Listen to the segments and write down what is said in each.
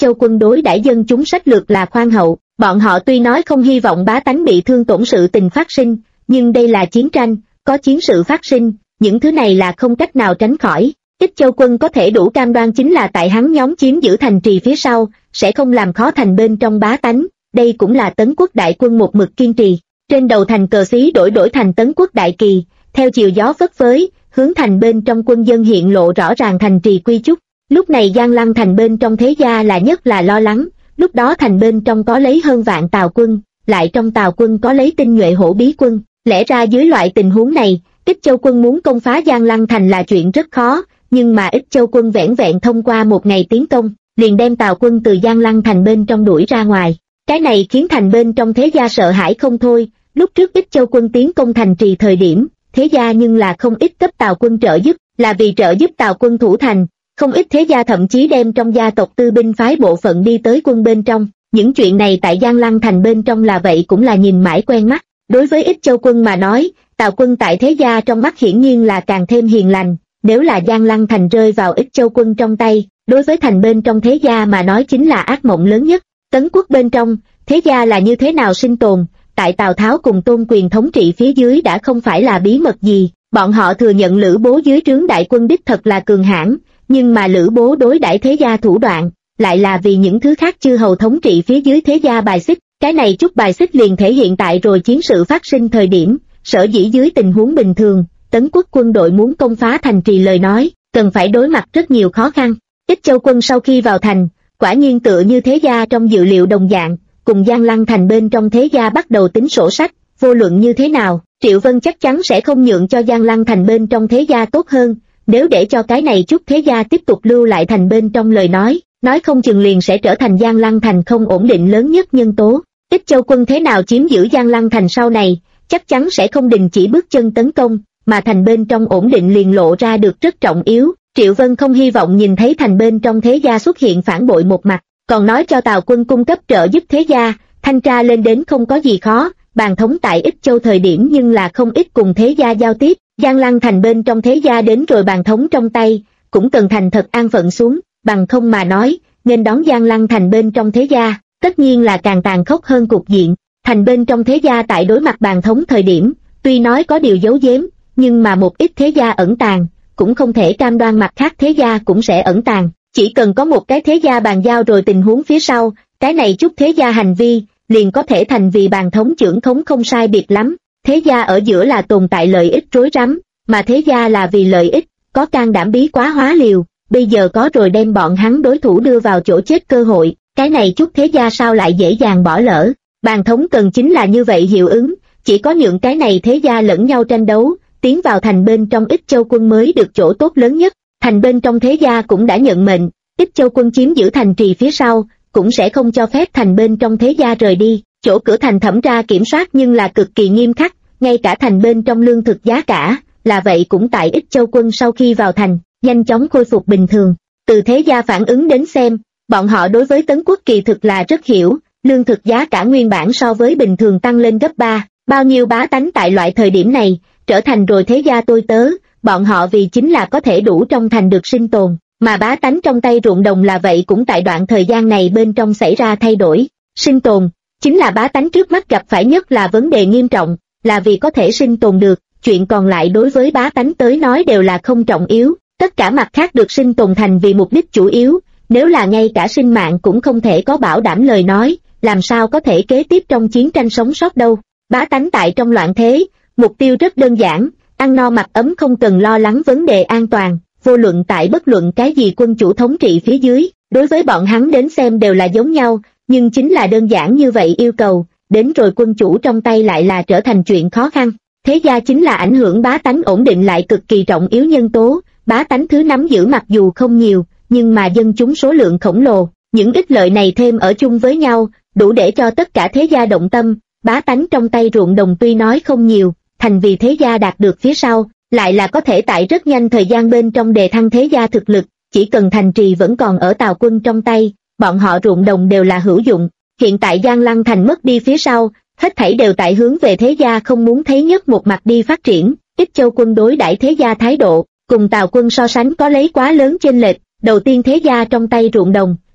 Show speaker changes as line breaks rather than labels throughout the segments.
Châu quân đối đãi dân chúng sách lược là khoan hậu, bọn họ tuy nói không hy vọng bá tánh bị thương tổn sự tình phát sinh, nhưng đây là chiến tranh, có chiến sự phát sinh, những thứ này là không cách nào tránh khỏi. Ích Châu quân có thể đủ cam đoan chính là tại hắn nhóm chiếm giữ thành trì phía sau, sẽ không làm khó thành bên trong bá tánh, đây cũng là Tấn quốc đại quân một mực kiên trì. Trên đầu thành cờ xí đổi thành Tấn quốc đại kỳ, theo chiều gió phất phới, hướng thành bên trong quân dân hiện lộ rõ ràng thành trì quy chúc. Lúc này Giang Lăng thành bên trong thế gia là nhất là lo lắng, lúc đó thành bên trong có lấy hơn vạn Tào quân, lại trong Tào quân có lấy tinh nhuệ hổ bí quân, lẽ ra dưới loại tình huống này, Ích Châu quân muốn công phá Giang Lăng thành là chuyện rất khó, nhưng mà Ích Châu quân vẻn vẹn thông qua một ngày tiến công, liền đem Tào quân từ Giang Lăng thành bên trong đuổi ra ngoài. Cái này khiến thành bên trong thế gia sợ hãi không thôi. Lúc trước Ích Châu quân tiến công thành trì thời điểm, thế gia nhưng là không ít cấp Tào quân trợ giúp, là vì trợ giúp Tào quân thủ thành, không ít thế gia thậm chí đem trong gia tộc tư binh phái bộ phận đi tới quân bên trong. Những chuyện này tại Giang Lăng thành bên trong là vậy cũng là nhìn mãi quen mắt. Đối với Ích Châu quân mà nói, Tào quân tại thế gia trong mắt hiển nhiên là càng thêm hiền lành, nếu là Giang Lăng thành rơi vào Ích Châu quân trong tay, đối với thành bên trong thế gia mà nói chính là ác mộng lớn nhất. Tấn quốc bên trong, thế gia là như thế nào sinh tồn, tại Tào Tháo cùng Tôn Quyền thống trị phía dưới đã không phải là bí mật gì, bọn họ thừa nhận Lữ Bố dưới trướng đại quân đích thật là cường hãn, nhưng mà Lữ Bố đối đãi thế gia thủ đoạn, lại là vì những thứ khác chư hầu thống trị phía dưới thế gia bài xích, cái này chút bài xích liền thể hiện tại rồi chiến sự phát sinh thời điểm, sở dĩ dưới tình huống bình thường, Tấn quốc quân đội muốn công phá thành trì lời nói, cần phải đối mặt rất nhiều khó khăn. Ích Châu quân sau khi vào thành, quả nhiên tựa như thế gia trong dự liệu đồng dạng, cùng Giang Lăng thành bên trong thế gia bắt đầu tính sổ sách, vô luận như thế nào, Triệu Vân chắc chắn sẽ không nhượng cho Giang Lăng thành bên trong thế gia tốt hơn, nếu để cho cái này chút thế gia tiếp tục lưu lại thành bên trong lời nói không chừng liền sẽ trở thành Giang Lăng thành không ổn định lớn nhất nhân tố. Ích Châu quân thế nào chiếm giữ Giang Lăng thành sau này, chắc chắn sẽ không đình chỉ bước chân tấn công, mà thành bên trong ổn định liền lộ ra được rất trọng yếu. Triệu Vân không hy vọng nhìn thấy thành bên trong thế gia xuất hiện phản bội một mặt, còn nói cho Tào quân cung cấp trợ giúp thế gia, thanh tra lên đến không có gì khó, bàn thống tại Ích Châu thời điểm nhưng là không ít cùng thế gia giao tiếp, Giang Lăng thành bên trong thế gia đến rồi bàn thống trong tay, cũng cần thành thật an phận xuống, bằng không mà nói, nên đón Giang Lăng thành bên trong thế gia, tất nhiên là càng tàn khốc hơn cục diện. Thành bên trong thế gia tại đối mặt bàn thống thời điểm, tuy nói có điều giấu giếm, nhưng mà một ít thế gia ẩn tàng, cũng không thể cam đoan mặt khác thế gia cũng sẽ ẩn tàng, chỉ cần có một cái thế gia bàn giao rồi tình huống phía sau, cái này chút thế gia hành vi, liền có thể thành vì bàn thống trưởng khống không sai biệt lắm. Thế gia ở giữa là tồn tại lợi ích rối rắm, mà thế gia là vì lợi ích, có can đảm bí quá hóa liều, bây giờ có rồi đem bọn hắn đối thủ đưa vào chỗ chết cơ hội, cái này chút thế gia sao lại dễ dàng bỏ lỡ. Bàn thống cần chính là như vậy hiệu ứng, chỉ có những cái này thế gia lẫn nhau tranh đấu, tiến vào thành bên trong Ích Châu quân mới được chỗ tốt lớn nhất. Thành bên trong thế gia cũng đã nhận mệnh, Ích Châu quân chiếm giữ thành trì phía sau, cũng sẽ không cho phép thành bên trong thế gia rời đi. Chỗ cửa thành thẩm tra kiểm soát nhưng là cực kỳ nghiêm khắc, ngay cả thành bên trong lương thực giá cả, là vậy cũng tại Ích Châu quân sau khi vào thành, nhanh chóng khôi phục bình thường. Từ thế gia phản ứng đến xem, bọn họ đối với Tấn quốc kỳ thực là rất hiểu, lương thực giá cả nguyên bản so với bình thường tăng lên gấp 3, bao nhiêu bá tánh tại loại thời điểm này, trở thành rồi thế gia tôi tớ, bọn họ vì chính là có thể đủ trong thành được sinh tồn, mà bá tánh trong tay ruộng đồng là vậy cũng tại đoạn thời gian này bên trong xảy ra thay đổi. Sinh tồn, chính là bá tánh trước mắt gặp phải nhất là vấn đề nghiêm trọng, là vì có thể sinh tồn được, chuyện còn lại đối với bá tánh tới nói đều là không trọng yếu, tất cả mặt khác được sinh tồn thành vì mục đích chủ yếu, nếu là ngay cả sinh mạng cũng không thể có bảo đảm lời nói, làm sao có thể kế tiếp trong chiến tranh sống sót đâu. Bá tánh tại trong loạn thế, mục tiêu rất đơn giản, ăn no mặc ấm không cần lo lắng vấn đề an toàn, vô luận tại bất luận cái gì quân chủ thống trị phía dưới, đối với bọn hắn đến xem đều là giống nhau, nhưng chính là đơn giản như vậy yêu cầu, đến rồi quân chủ trong tay lại là trở thành chuyện khó khăn. Thế gia chính là ảnh hưởng bá tánh ổn định lại cực kỳ trọng yếu nhân tố, bá tánh thứ nắm giữ mặc dù không nhiều, nhưng mà dân chúng số lượng khổng lồ, những ích lợi này thêm ở chung với nhau, đủ để cho tất cả thế gia động tâm. Bá tánh trong tay ruộng đồng tuy nói không nhiều, thành vì thế gia đạt được phía sau, lại là có thể tại rất nhanh thời gian bên trong đề thăng thế gia thực lực, chỉ cần thành trì vẫn còn ở Tào quân trong tay, bọn họ ruộng đồng đều là hữu dụng. Hiện tại Giang Lăng thành mất đi phía sau, hết thảy đều tại hướng về thế gia không muốn thấy nhất một mặt đi phát triển. Ích Châu quân đối đãi thế gia thái độ, cùng Tào quân so sánh có lấy quá lớn chênh lệch. Đầu tiên thế gia trong tay ruộng đồng,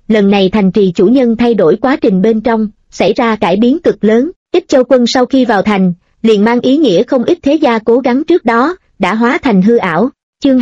lần này thành trì chủ nhân thay đổi quá trình bên trong, xảy ra cải biến cực lớn. Ích Châu quân sau khi vào thành, liền mang ý nghĩa không ít thế gia cố gắng trước đó, đã hóa thành hư ảo. Chương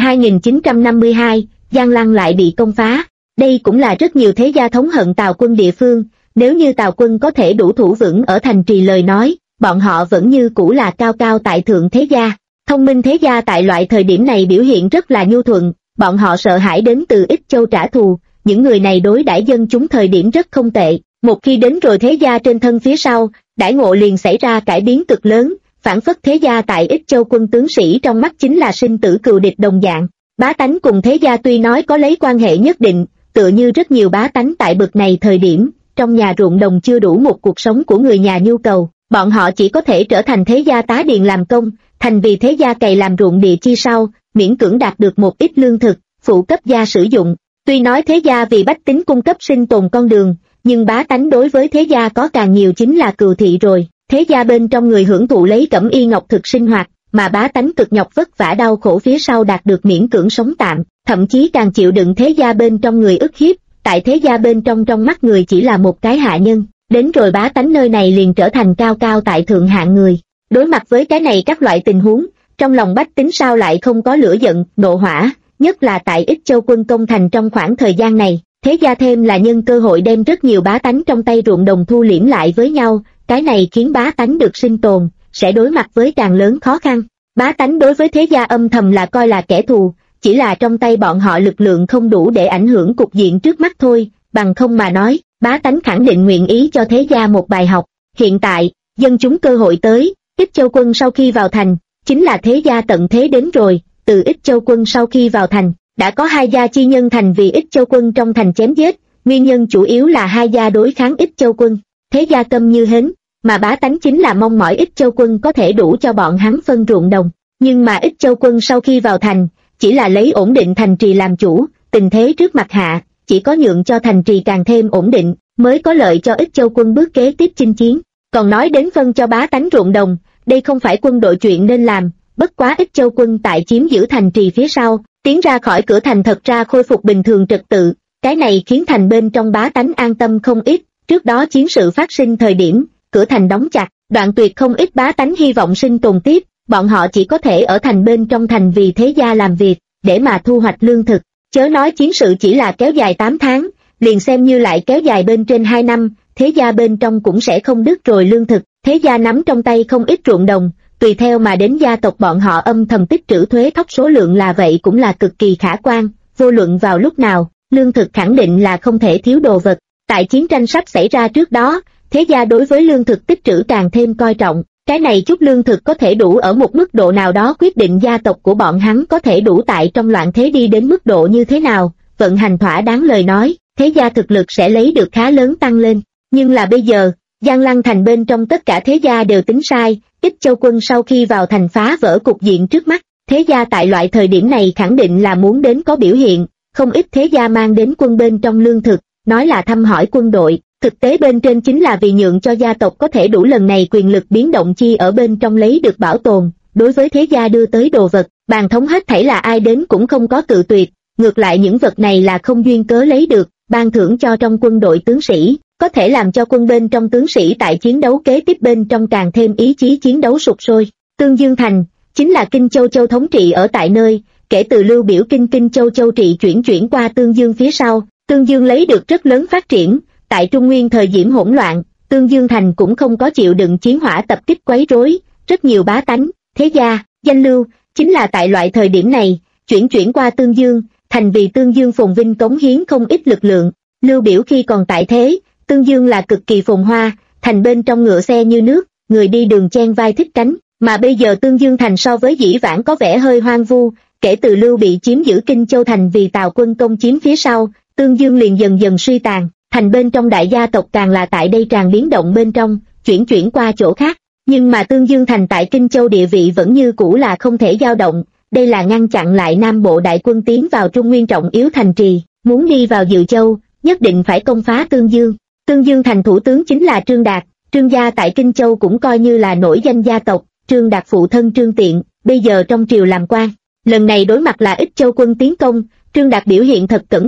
2952, Giang Lăng lại bị công phá. Đây cũng là rất nhiều thế gia thống hận Tào quân địa phương, nếu như Tào quân có thể đủ thủ vững ở thành trì lời nói, bọn họ vẫn như cũ là cao cao tại thượng thế gia. Thông minh thế gia tại loại thời điểm này biểu hiện rất là nhu thuận, bọn họ sợ hãi đến từ Ích Châu trả thù, những người này đối đãi dân chúng thời điểm rất không tệ. Một khi đến rồi thế gia trên thân phía sau, đãi ngộ liền xảy ra cải biến cực lớn, phản phất thế gia tại Ích Châu quân tướng sĩ trong mắt chính là sinh tử cừu địch đồng dạng. Bá tánh cùng thế gia tuy nói có lấy quan hệ nhất định, tựa như rất nhiều bá tánh tại bực này thời điểm, trong nhà ruộng đồng chưa đủ một cuộc sống của người nhà nhu cầu, bọn họ chỉ có thể trở thành thế gia tá điền làm công, thành vì thế gia cày làm ruộng địa chi sau, miễn cưỡng đạt được một ít lương thực, phụ cấp gia sử dụng. Tuy nói thế gia vì bách tính cung cấp sinh tồn con đường, nhưng bá tánh đối với thế gia có càng nhiều chính là cừu thị rồi. Thế gia bên trong người hưởng thụ lấy cẩm y ngọc thực sinh hoạt, mà bá tánh cực nhọc vất vả đau khổ phía sau đạt được miễn cưỡng sống tạm, thậm chí càng chịu đựng thế gia bên trong người ức hiếp, tại thế gia bên trong mắt người chỉ là một cái hạ nhân, đến rồi bá tánh nơi này liền trở thành cao cao tại thượng hạng người. Đối mặt với cái này các loại tình huống, trong lòng bách tính sao lại không có lửa giận, nộ hỏa, nhất là tại Ích Châu quân công thành trong khoảng thời gian này, thế gia thêm là nhân cơ hội đem rất nhiều bá tánh trong tay ruộng đồng thu liễm lại với nhau, cái này khiến bá tánh được sinh tồn, sẽ đối mặt với càng lớn khó khăn. Bá tánh đối với thế gia âm thầm là coi là kẻ thù, chỉ là trong tay bọn họ lực lượng không đủ để ảnh hưởng cục diện trước mắt thôi, bằng không mà nói, bá tánh khẳng định nguyện ý cho thế gia một bài học. Hiện tại, dân chúng cơ hội tới, Ích Châu quân sau khi vào thành, chính là thế gia tận thế đến rồi, từ Ích Châu quân sau khi vào thành, đã có hai gia chi nhân thành vì Ích Châu quân trong thành chém giết, nguyên nhân chủ yếu là hai gia đối kháng Ích Châu quân, thế gia câm như hến, mà bá tánh chính là mong mỏi Ích Châu quân có thể đủ cho bọn hắn phân ruộng đồng, nhưng mà Ích Châu quân sau khi vào thành, chỉ là lấy ổn định thành trì làm chủ, tình thế trước mặt hạ, chỉ có nhượng cho thành trì càng thêm ổn định, mới có lợi cho Ích Châu quân bước kế tiếp chinh chiến. Còn nói đến phân cho bá tánh ruộng đồng, đây không phải quân đội chuyện nên làm, bất quá Ích Châu quân tại chiếm giữ thành trì phía sau, tiến ra khỏi cửa thành thật ra khôi phục bình thường trật tự, cái này khiến thành bên trong bá tánh an tâm không ít. Trước đó chiến sự phát sinh thời điểm, cửa thành đóng chặt, đoạn tuyệt không ít bá tánh hy vọng sinh tồn tiếp, bọn họ chỉ có thể ở thành bên trong thành vì thế gia làm việc, để mà thu hoạch lương thực. Chớ nói chiến sự chỉ là kéo dài 8 tháng, liền xem như lại kéo dài bên trên 2 năm, thế gia bên trong cũng sẽ không đứt rồi lương thực, thế gia nắm trong tay không ít ruộng đồng, tùy theo mà đến gia tộc bọn họ âm thầm tích trữ thuế thóc số lượng là vậy cũng là cực kỳ khả quan, vô luận vào lúc nào, lương thực khẳng định là không thể thiếu đồ vật. Tại chiến tranh sắp xảy ra trước đó, thế gia đối với lương thực tích trữ càng thêm coi trọng, cái này chút lương thực có thể đủ ở một mức độ nào đó quyết định gia tộc của bọn hắn có thể đủ tại trong loạn thế đi đến mức độ như thế nào, vận hành thỏa đáng lời nói, thế gia thực lực sẽ lấy được khá lớn tăng lên. Nhưng là bây giờ, Giang Lăng thành bên trong tất cả thế gia đều tính sai, Ích Châu quân sau khi vào thành phá vỡ cục diện trước mắt, thế gia tại loại thời điểm này khẳng định là muốn đến có biểu hiện, không ít thế gia mang đến quân bên trong lương thực, nói là thăm hỏi quân đội, thực tế bên trên chính là vì nhượng cho gia tộc có thể đủ lần này quyền lực biến động chi ở bên trong lấy được bảo tồn. Đối với thế gia đưa tới đồ vật, bàn thống hết thảy là ai đến cũng không có cự tuyệt, ngược lại những vật này là không duyên cớ lấy được, ban thưởng cho trong quân đội tướng sĩ, có thể làm cho quân bên trong tướng sĩ tại chiến đấu kế tiếp bên trong càng thêm ý chí chiến đấu sục sôi. Tương Dương Thành, chính là Kinh Châu Châu thống trị ở tại nơi, kể từ Lưu Biểu Kinh Châu Châu trị chuyển qua Tương Dương phía sau, Tương Dương lấy được rất lớn phát triển, tại Trung Nguyên thời điểm hỗn loạn, Tương Dương Thành cũng không có chịu đựng chiến hỏa tập kích quấy rối, rất nhiều bá tánh, thế gia, danh lưu, chính là tại loại thời điểm này, chuyển qua Tương Dương, thành vì Tương Dương phồn vinh cống hiến không ít lực lượng. Lưu Biểu khi còn tại thế, Tương Dương là cực kỳ phồn hoa, thành bên trong ngựa xe như nước, người đi đường chen vai thích cánh, mà bây giờ Tương Dương thành so với dĩ vãng có vẻ hơi hoang vu, kể từ Lưu bị chiếm giữ Kinh Châu thành vì Tào quân công chiếm phía sau, Tương Dương liền dần dần suy tàn, thành bên trong đại gia tộc càng là tại đây tràn biến động bên trong, chuyển qua chỗ khác, nhưng mà Tương Dương thành tại Kinh Châu địa vị vẫn như cũ là không thể dao động, đây là ngăn chặn lại Nam Bộ đại quân tiến vào Trung Nguyên trọng yếu thành trì, muốn đi vào Dự Châu, nhất định phải công phá Tương Dương. Tương Dương thành thủ tướng chính là Trương Đạt, Trương gia tại Kinh Châu cũng coi như là nổi danh gia tộc, Trương Đạt phụ thân Trương Tiện, bây giờ trong triều làm quan. Lần này đối mặt là Ích Châu quân tiến công, Trương Đạt biểu hiện thật cẩn thận,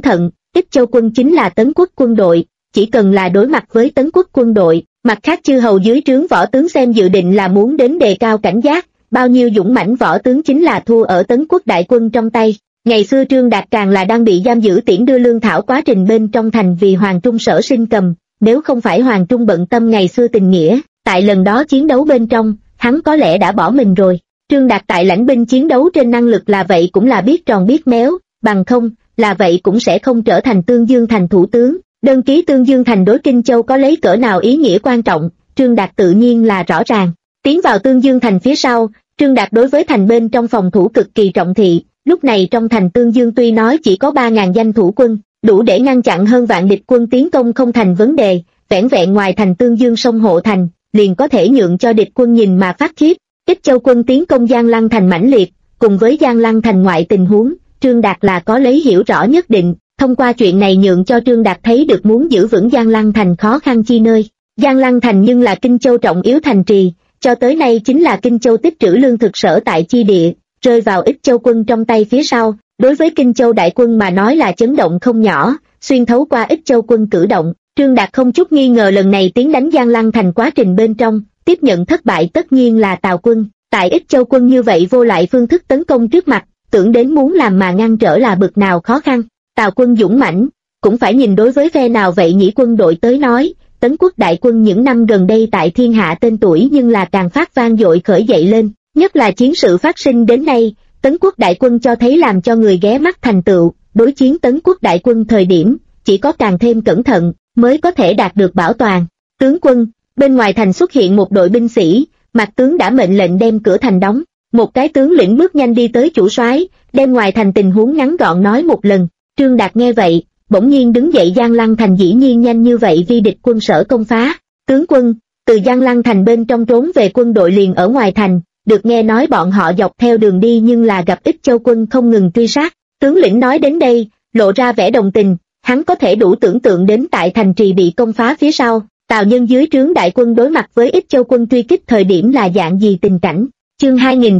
Ích Châu quân chính là Tấn quốc quân đội, chỉ cần là đối mặt với Tấn quốc quân đội, mặt khác chư hầu dưới trướng võ tướng xem dự định là muốn đến đề cao cảnh giác, bao nhiêu dũng mãnh võ tướng chính là thua ở Tấn quốc đại quân trong tay. Ngày xưa Trương Đạt càng là đang bị giam giữ tiễn đưa lương thảo quá trình bên trong thành vì Hoàng Trung Sở Sinh cầm, nếu không phải Hoàng Trung bận tâm ngày xưa tình nghĩa, tại lần đó chiến đấu bên trong, hắn có lẽ đã bỏ mình rồi. Trương Đạt tại lãnh binh chiến đấu trên năng lực là vậy cũng là biết tròn biết méo, bằng không, là vậy cũng sẽ không trở thành Tương Dương Thành thủ tướng. Đơn ký Tương Dương Thành đối Kinh Châu có lấy cỡ nào ý nghĩa quan trọng, Trương Đạt tự nhiên là rõ ràng. Tiến vào Tương Dương Thành phía sau, Trương Đạt đối với thành bên trong phòng thủ cực kỳ trọng thị, lúc này trong thành Tương Dương tuy nói chỉ có 3.000 danh thủ quân, đủ để ngăn chặn hơn vạn địch quân tiến công không thành vấn đề, vẻn vẹn ngoài thành Tương Dương sông hộ thành, liền có thể nhượng cho địch quân nhìn mà phát khiếp. Ích Châu quân tiến công Giang Lăng Thành mãnh liệt, cùng với Giang Lăng Thành ngoại tình huống, Trương Đạt là có lấy hiểu rõ nhất định, thông qua chuyện này nhượng cho Trương Đạt thấy được muốn giữ vững Giang Lăng Thành khó khăn chi nơi. Giang Lăng Thành nhưng là Kinh Châu trọng yếu thành trì, cho tới nay chính là Kinh Châu tích trữ lương thực sở tại chi địa, rơi vào Ích Châu quân trong tay phía sau, đối với Kinh Châu đại quân mà nói là chấn động không nhỏ, xuyên thấu qua Ích Châu quân cử động, Trương Đạt không chút nghi ngờ lần này tiến đánh Giang Lăng Thành quá trình bên trong, tiếp nhận thất bại tất nhiên là Tào quân. Tại Ích Châu quân như vậy vô lại phương thức tấn công trước mặt, tưởng đến muốn làm mà ngăn trở là bực nào khó khăn. Tào quân dũng mãnh, cũng phải nhìn đối với phe nào vậy nhỉ. Quân đội tới nói, Tấn quốc đại quân những năm gần đây tại thiên hạ tên tuổi nhưng là càng phát vang dội khởi dậy lên, nhất là chiến sự phát sinh đến nay, Tấn quốc đại quân cho thấy làm cho người ghé mắt thành tựu, đối chiến Tấn quốc đại quân thời điểm, chỉ có càng thêm cẩn thận, mới có thể đạt được bảo toàn. Tướng quân, bên ngoài thành xuất hiện một đội binh sĩ, Mạc tướng đã mệnh lệnh đem cửa thành đóng, một cái tướng lĩnh bước nhanh đi tới chủ soái, đem ngoài thành tình huống ngắn gọn nói một lần. Trương Đạt nghe vậy, bỗng nhiên đứng dậy. Giang Lăng Thành dĩ nhiên nhanh như vậy vi địch quân sở công phá. Tướng quân, từ Giang Lăng Thành bên trong trốn về quân đội liền ở ngoài thành, được nghe nói bọn họ dọc theo đường đi nhưng là gặp Ích Châu quân không ngừng truy sát. Tướng lĩnh nói đến đây, lộ ra vẻ đồng tình, hắn có thể đủ tưởng tượng đến tại thành trì bị công phá phía sau, Tào nhân dưới trướng đại quân đối mặt với Ích Châu quân truy kích thời điểm là dạng gì tình cảnh. Chương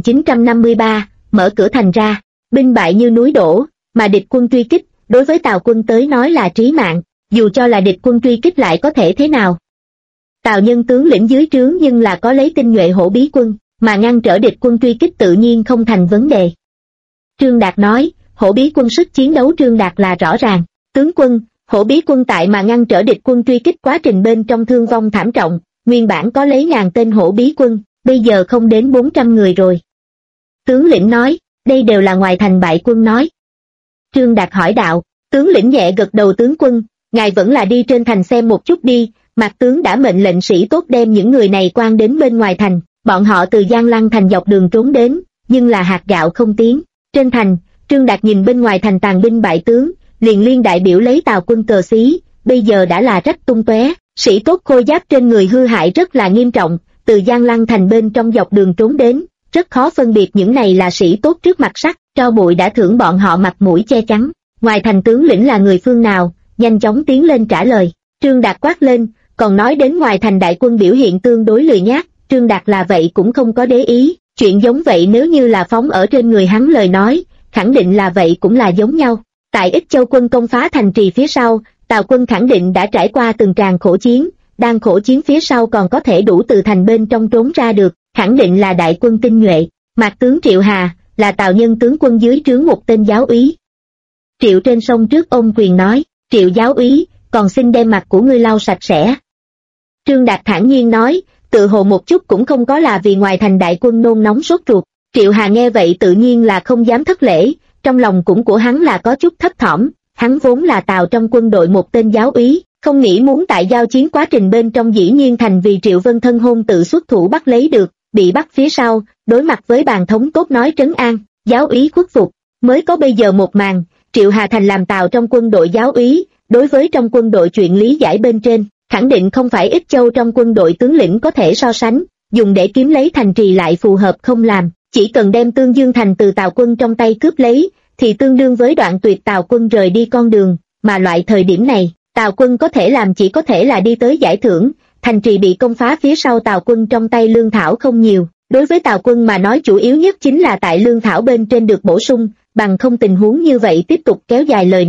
2953, mở cửa thành ra, binh bại như núi đổ, mà địch quân truy kích, đối với Tào quân tới nói là trí mạng, dù cho là địch quân truy kích lại có thể thế nào. Tào nhân tướng lĩnh dưới trướng nhưng là có lấy tinh nhuệ hổ bí quân, mà ngăn trở địch quân truy kích tự nhiên không thành vấn đề. Trương Đạt nói, hổ bí quân sức chiến đấu Trương Đạt là rõ ràng. Tướng quân, hổ bí quân tại mà ngăn trở địch quân truy kích quá trình bên trong thương vong thảm trọng, nguyên bản có lấy 1000 tên hổ bí quân, bây giờ không đến 400 người rồi. Tướng lĩnh nói, đây đều là ngoài thành bại quân nói. Trương Đạt hỏi đạo, tướng lĩnh nhẹ gật đầu. Tướng quân, ngài vẫn là đi trên thành xem một chút đi. Mạc tướng đã mệnh lệnh sĩ tốt đem những người này quan đến bên ngoài thành, bọn họ từ Giang Lăng Thành dọc đường trốn đến, nhưng là hạt gạo không tiến. Trên thành, Trương Đạt nhìn bên ngoài thành tàn binh bại tướng, liền liên đại biểu lấy Tào quân cờ xí, bây giờ đã là rách tung tóe, sĩ tốt khôi giáp trên người hư hại rất là nghiêm trọng, từ Giang Lăng Thành bên trong dọc đường trốn đến, rất khó phân biệt những này là sĩ tốt trước mặt sắt, tro bụi đã thưởng bọn họ mặt mũi che chắn. Ngoài thành tướng lĩnh là người phương nào, nhanh chóng tiến lên trả lời. Trương Đạt quát lên, còn nói đến ngoài thành đại quân biểu hiện tương đối lười nhác, Trương Đạt là vậy cũng không có để ý, chuyện giống vậy nếu như là phóng ở trên người hắn lời nói, khẳng định là vậy cũng là giống nhau. Tại Ích Châu quân công phá thành trì phía sau, Tào quân khẳng định đã trải qua từng tràng khổ chiến, đang khổ chiến phía sau còn có thể đủ từ thành bên trong trốn ra được, khẳng định là đại quân tinh nhuệ. Mạc tướng Triệu Hà, là Tào nhân tướng quân dưới trướng một tên giáo úy. Triệu trên sông trước ôm quyền nói, Triệu giáo úy, còn xin đem mặt của ngươi lau sạch sẽ. Trương Đạt thản nhiên nói, tự hồ một chút cũng không có là vì ngoài thành đại quân nôn nóng sốt ruột. Triệu Hà nghe vậy tự nhiên là không dám thất lễ, trong lòng cũng của hắn là có chút thấp thỏm, hắn vốn là Tào trong quân đội một tên giáo úy, không nghĩ muốn tại giao chiến quá trình bên trong dĩ nhiên thành vì Triệu Vân thân hôn tự xuất thủ bắt lấy được, bị bắt phía sau, đối mặt với bàn thống cốt nói trấn an, giáo úy khuất phục, mới có bây giờ một màn. Triệu Hà thành làm Tào trong quân đội giáo úy, đối với trong quân đội chuyện lý giải bên trên, khẳng định không phải Ích Châu trong quân đội tướng lĩnh có thể so sánh, dùng để kiếm lấy thành trì lại phù hợp không làm, chỉ cần đem Tương Dương thành từ Tào quân trong tay cướp lấy, thì tương đương với đoạn tuyệt Tào quân rời đi con đường, mà loại thời điểm này, Tào quân có thể làm chỉ có thể là đi tới giải thưởng, thành trì bị công phá phía sau Tào quân trong tay lương thảo không nhiều, đối với Tào quân mà nói chủ yếu nhất chính là tại lương thảo bên trên được bổ sung, bằng không tình huống như vậy tiếp tục kéo dài lời nói,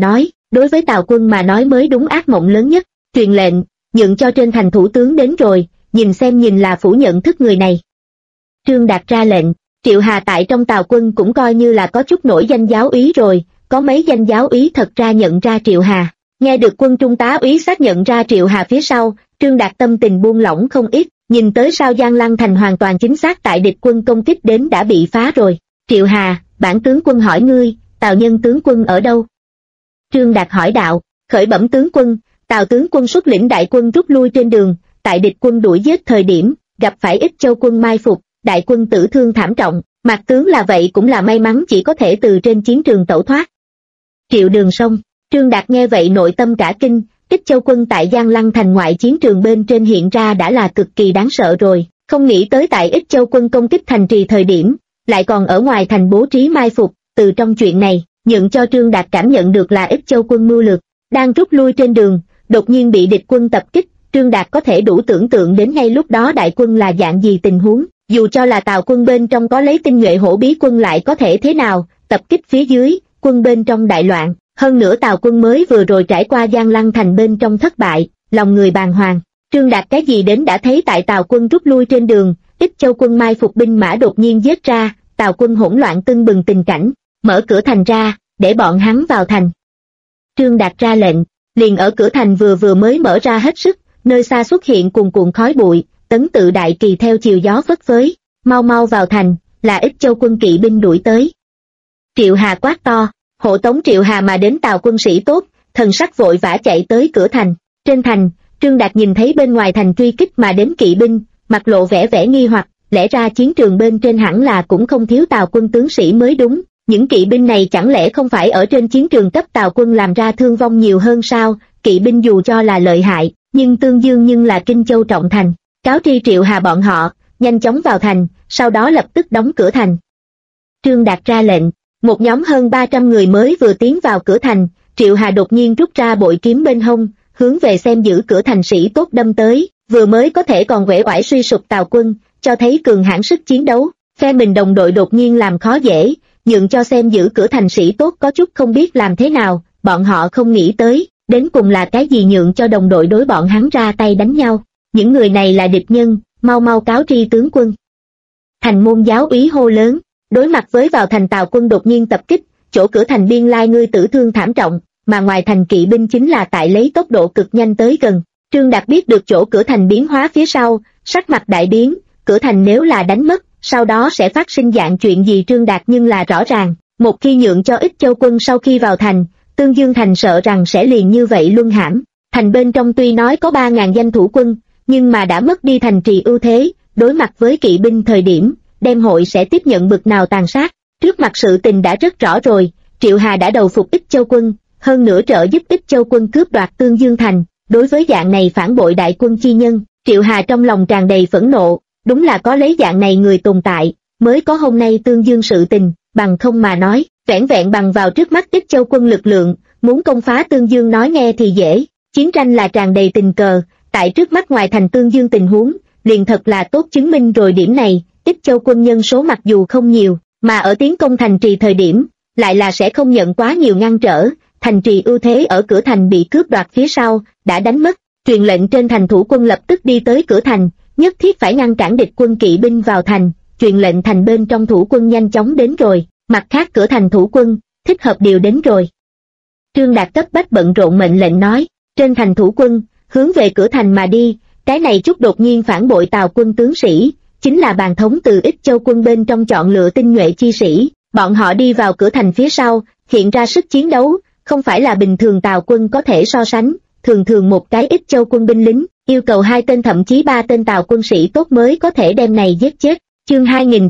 đối với Tào Quân mà nói mới đúng ác mộng lớn nhất. Truyền lệnh, nhượng cho trên thành thủ tướng đến rồi, nhìn là phủ nhận thức người này. Trương Đạt ra lệnh. Triệu Hà tại trong Tào Quân cũng coi như là có chút nổi danh giáo úy rồi, có mấy danh giáo úy thật ra nhận ra Triệu Hà. Nghe được quân trung tá úy xác nhận ra Triệu Hà phía sau, Trương Đạt tâm tình buông lỏng không ít, nhìn tới sao Giang Lăng Thành hoàn toàn chính xác tại địch quân công kích đến đã bị phá rồi. Triệu Hà, bản tướng quân hỏi ngươi, Tào Nhân tướng quân ở đâu? Trương Đạt hỏi đạo. Khởi bẩm tướng quân, Tào tướng quân xuất lĩnh đại quân rút lui trên đường, tại địch quân đuổi giết thời điểm, gặp phải Ích Châu quân mai phục, đại quân tử thương thảm trọng, Mạc tướng là vậy cũng là may mắn chỉ có thể từ trên chiến trường tẩu thoát. Triệu Đường Sông. Trương Đạt nghe vậy nội tâm cả kinh, Ích Châu quân tại Giang Lăng Thành ngoại chiến trường bên trên hiện ra đã là cực kỳ đáng sợ rồi, không nghĩ tới tại Ích Châu quân công kích thành trì thời điểm, lại còn ở ngoài thành bố trí mai phục. Từ trong chuyện này, nhận cho Trương Đạt cảm nhận được là Ích Châu quân mưu lược, đang rút lui trên đường, đột nhiên bị địch quân tập kích. Trương Đạt có thể đủ tưởng tượng đến ngay lúc đó đại quân là dạng gì tình huống, dù cho là Tào quân bên trong có lấy tinh nhuệ hổ bí quân lại có thể thế nào, tập kích phía dưới, quân bên trong đại loạn, hơn nữa Tào quân mới vừa rồi trải qua Giang Lăng Thành bên trong thất bại, lòng người bàng hoàng. Trương Đạt cái gì đến đã thấy tại Tào quân rút lui trên đường, Ích Châu quân mai phục binh mã đột nhiên giết ra, Tào quân hỗn loạn tưng bừng tình cảnh, mở cửa thành ra, để bọn hắn vào thành. Trương Đạt ra lệnh, liền ở cửa thành vừa mới mở ra hết sức, nơi xa xuất hiện cuồn cuộn khói bụi, Tấn Tự đại kỳ theo chiều gió phất phới, mau vào thành, là Ích Châu quân kỵ binh đuổi tới. Triệu Hà quát to, hộ tống Triệu Hà mà đến Tào quân sĩ tốt, thần sắc vội vã chạy tới cửa thành. Trên thành, Trương Đạt nhìn thấy bên ngoài thành truy kích mà đến kỵ binh, mặt lộ vẻ nghi hoặc, lẽ ra chiến trường bên trên hẳn là cũng không thiếu Tào quân tướng sĩ mới đúng, những kỵ binh này chẳng lẽ không phải ở trên chiến trường cấp Tào quân làm ra thương vong nhiều hơn sao? Kỵ binh dù cho là lợi hại, nhưng tương dương nhưng là Kinh Châu trọng thành, cáo tri Triệu Hà bọn họ, nhanh chóng vào thành, sau đó lập tức đóng cửa thành. Trương Đạt ra lệnh, một nhóm hơn 300 người mới vừa tiến vào cửa thành, Triệu Hà đột nhiên rút ra bội kiếm bên hông, hướng về xem giữ cửa thành sĩ tốt đâm tới, vừa mới có thể còn uể oải suy sụp Tào quân, cho thấy cường hãn sức chiến đấu, phe mình đồng đội đột nhiên làm khó dễ, nhượng cho xem giữ cửa thành sĩ tốt có chút không biết làm thế nào, bọn họ không nghĩ tới, đến cùng là cái gì nhượng cho đồng đội đối bọn hắn ra tay đánh nhau, những người này là địch nhân, mau cáo tri tướng quân. Thành môn giáo úy hô lớn, đối mặt với vào thành Tào quân đột nhiên tập kích, chỗ cửa thành biên lai ngươi tử thương thảm trọng, mà ngoài thành kỵ binh chính là tại lấy tốc độ cực nhanh tới gần. Trương Đạt biết được chỗ cửa thành biến hóa phía sau, sắc mặt đại biến, cửa thành nếu là đánh mất, sau đó sẽ phát sinh dạng chuyện gì Trương Đạt nhưng là rõ ràng, một khi nhượng cho Ích Châu quân sau khi vào thành, Tương Dương thành sợ rằng sẽ liền như vậy luân hãm. Thành bên trong tuy nói có 3.000 danh thủ quân, nhưng mà đã mất đi thành trì ưu thế, đối mặt với kỵ binh thời điểm, đem hội sẽ tiếp nhận bực nào tàn sát. Trước mặt sự tình đã rất rõ rồi, Triệu Hà đã đầu phục Ích Châu quân, hơn nữa trợ giúp Ích Châu quân cướp đoạt Tương Dương thành. Đối với dạng này phản bội đại quân chi nhân, Triệu Hà trong lòng tràn đầy phẫn nộ, đúng là có lấy dạng này người tồn tại, mới có hôm nay Tương Dương sự tình, bằng không mà nói, vẹn bằng vào trước mắt Ích Châu quân lực lượng, muốn công phá Tương Dương nói nghe thì dễ, chiến tranh là tràn đầy tình cờ, tại trước mắt ngoài thành Tương Dương tình huống, liền thật là tốt chứng minh rồi điểm này, Ích Châu quân nhân số mặc dù không nhiều, mà ở tiến công thành trì thời điểm, lại là sẽ không nhận quá nhiều ngăn trở, thành trì ưu thế ở cửa thành bị cướp đoạt phía sau, đã đánh mất, truyền lệnh trên thành thủ quân lập tức đi tới cửa thành, nhất thiết phải ngăn cản địch quân kỵ binh vào thành, truyền lệnh thành bên trong thủ quân nhanh chóng đến rồi, mặt khác cửa thành thủ quân, thích hợp điều đến rồi. Trương Đạt cấp bách bận rộn mệnh lệnh nói, trên thành thủ quân, hướng về cửa thành mà đi, cái này chút đột nhiên phản bội Tào quân tướng sĩ, chính là bàn thống từ Ích Châu quân bên trong chọn lựa tinh nhuệ chi sĩ, bọn họ đi vào cửa thành phía sau, hiện ra sức chiến đấu, không phải là bình thường Tào quân có thể so sánh, thường một cái Ích Châu quân binh lính, yêu cầu 2 tên thậm chí 3 tên Tào quân sĩ tốt mới có thể đem này giết chết. Chương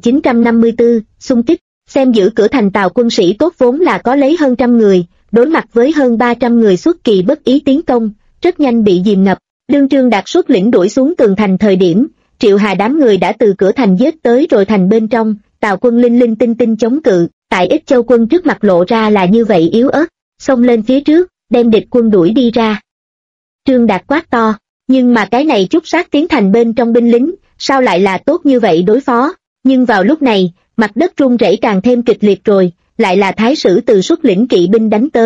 2954, xung kích, xem giữ cửa thành Tào quân sĩ tốt vốn là có lấy hơn 100 người, đối mặt với hơn 300 người xuất kỳ bất ý tiến công, rất nhanh bị dìm ngập. Đương Trương Đạt xuất lĩnh đuổi xuống tường thành thời điểm, Triệu Hà đám người đã từ cửa thành giết tới rồi thành bên trong, Tào quân linh tinh chống cự, tại Ích Châu quân trước mặt lộ ra là như vậy yếu ớt, xông lên phía trước, đem địch quân đuổi đi ra. Trương Đạt quát to, nhưng mà cái này chút sát tiến thành bên trong binh lính, sao lại là tốt như vậy đối phó, nhưng vào lúc này, mặt đất rung rẩy càng thêm kịch liệt rồi, lại là thái sử từ xuất lĩnh kỵ binh đánh tới,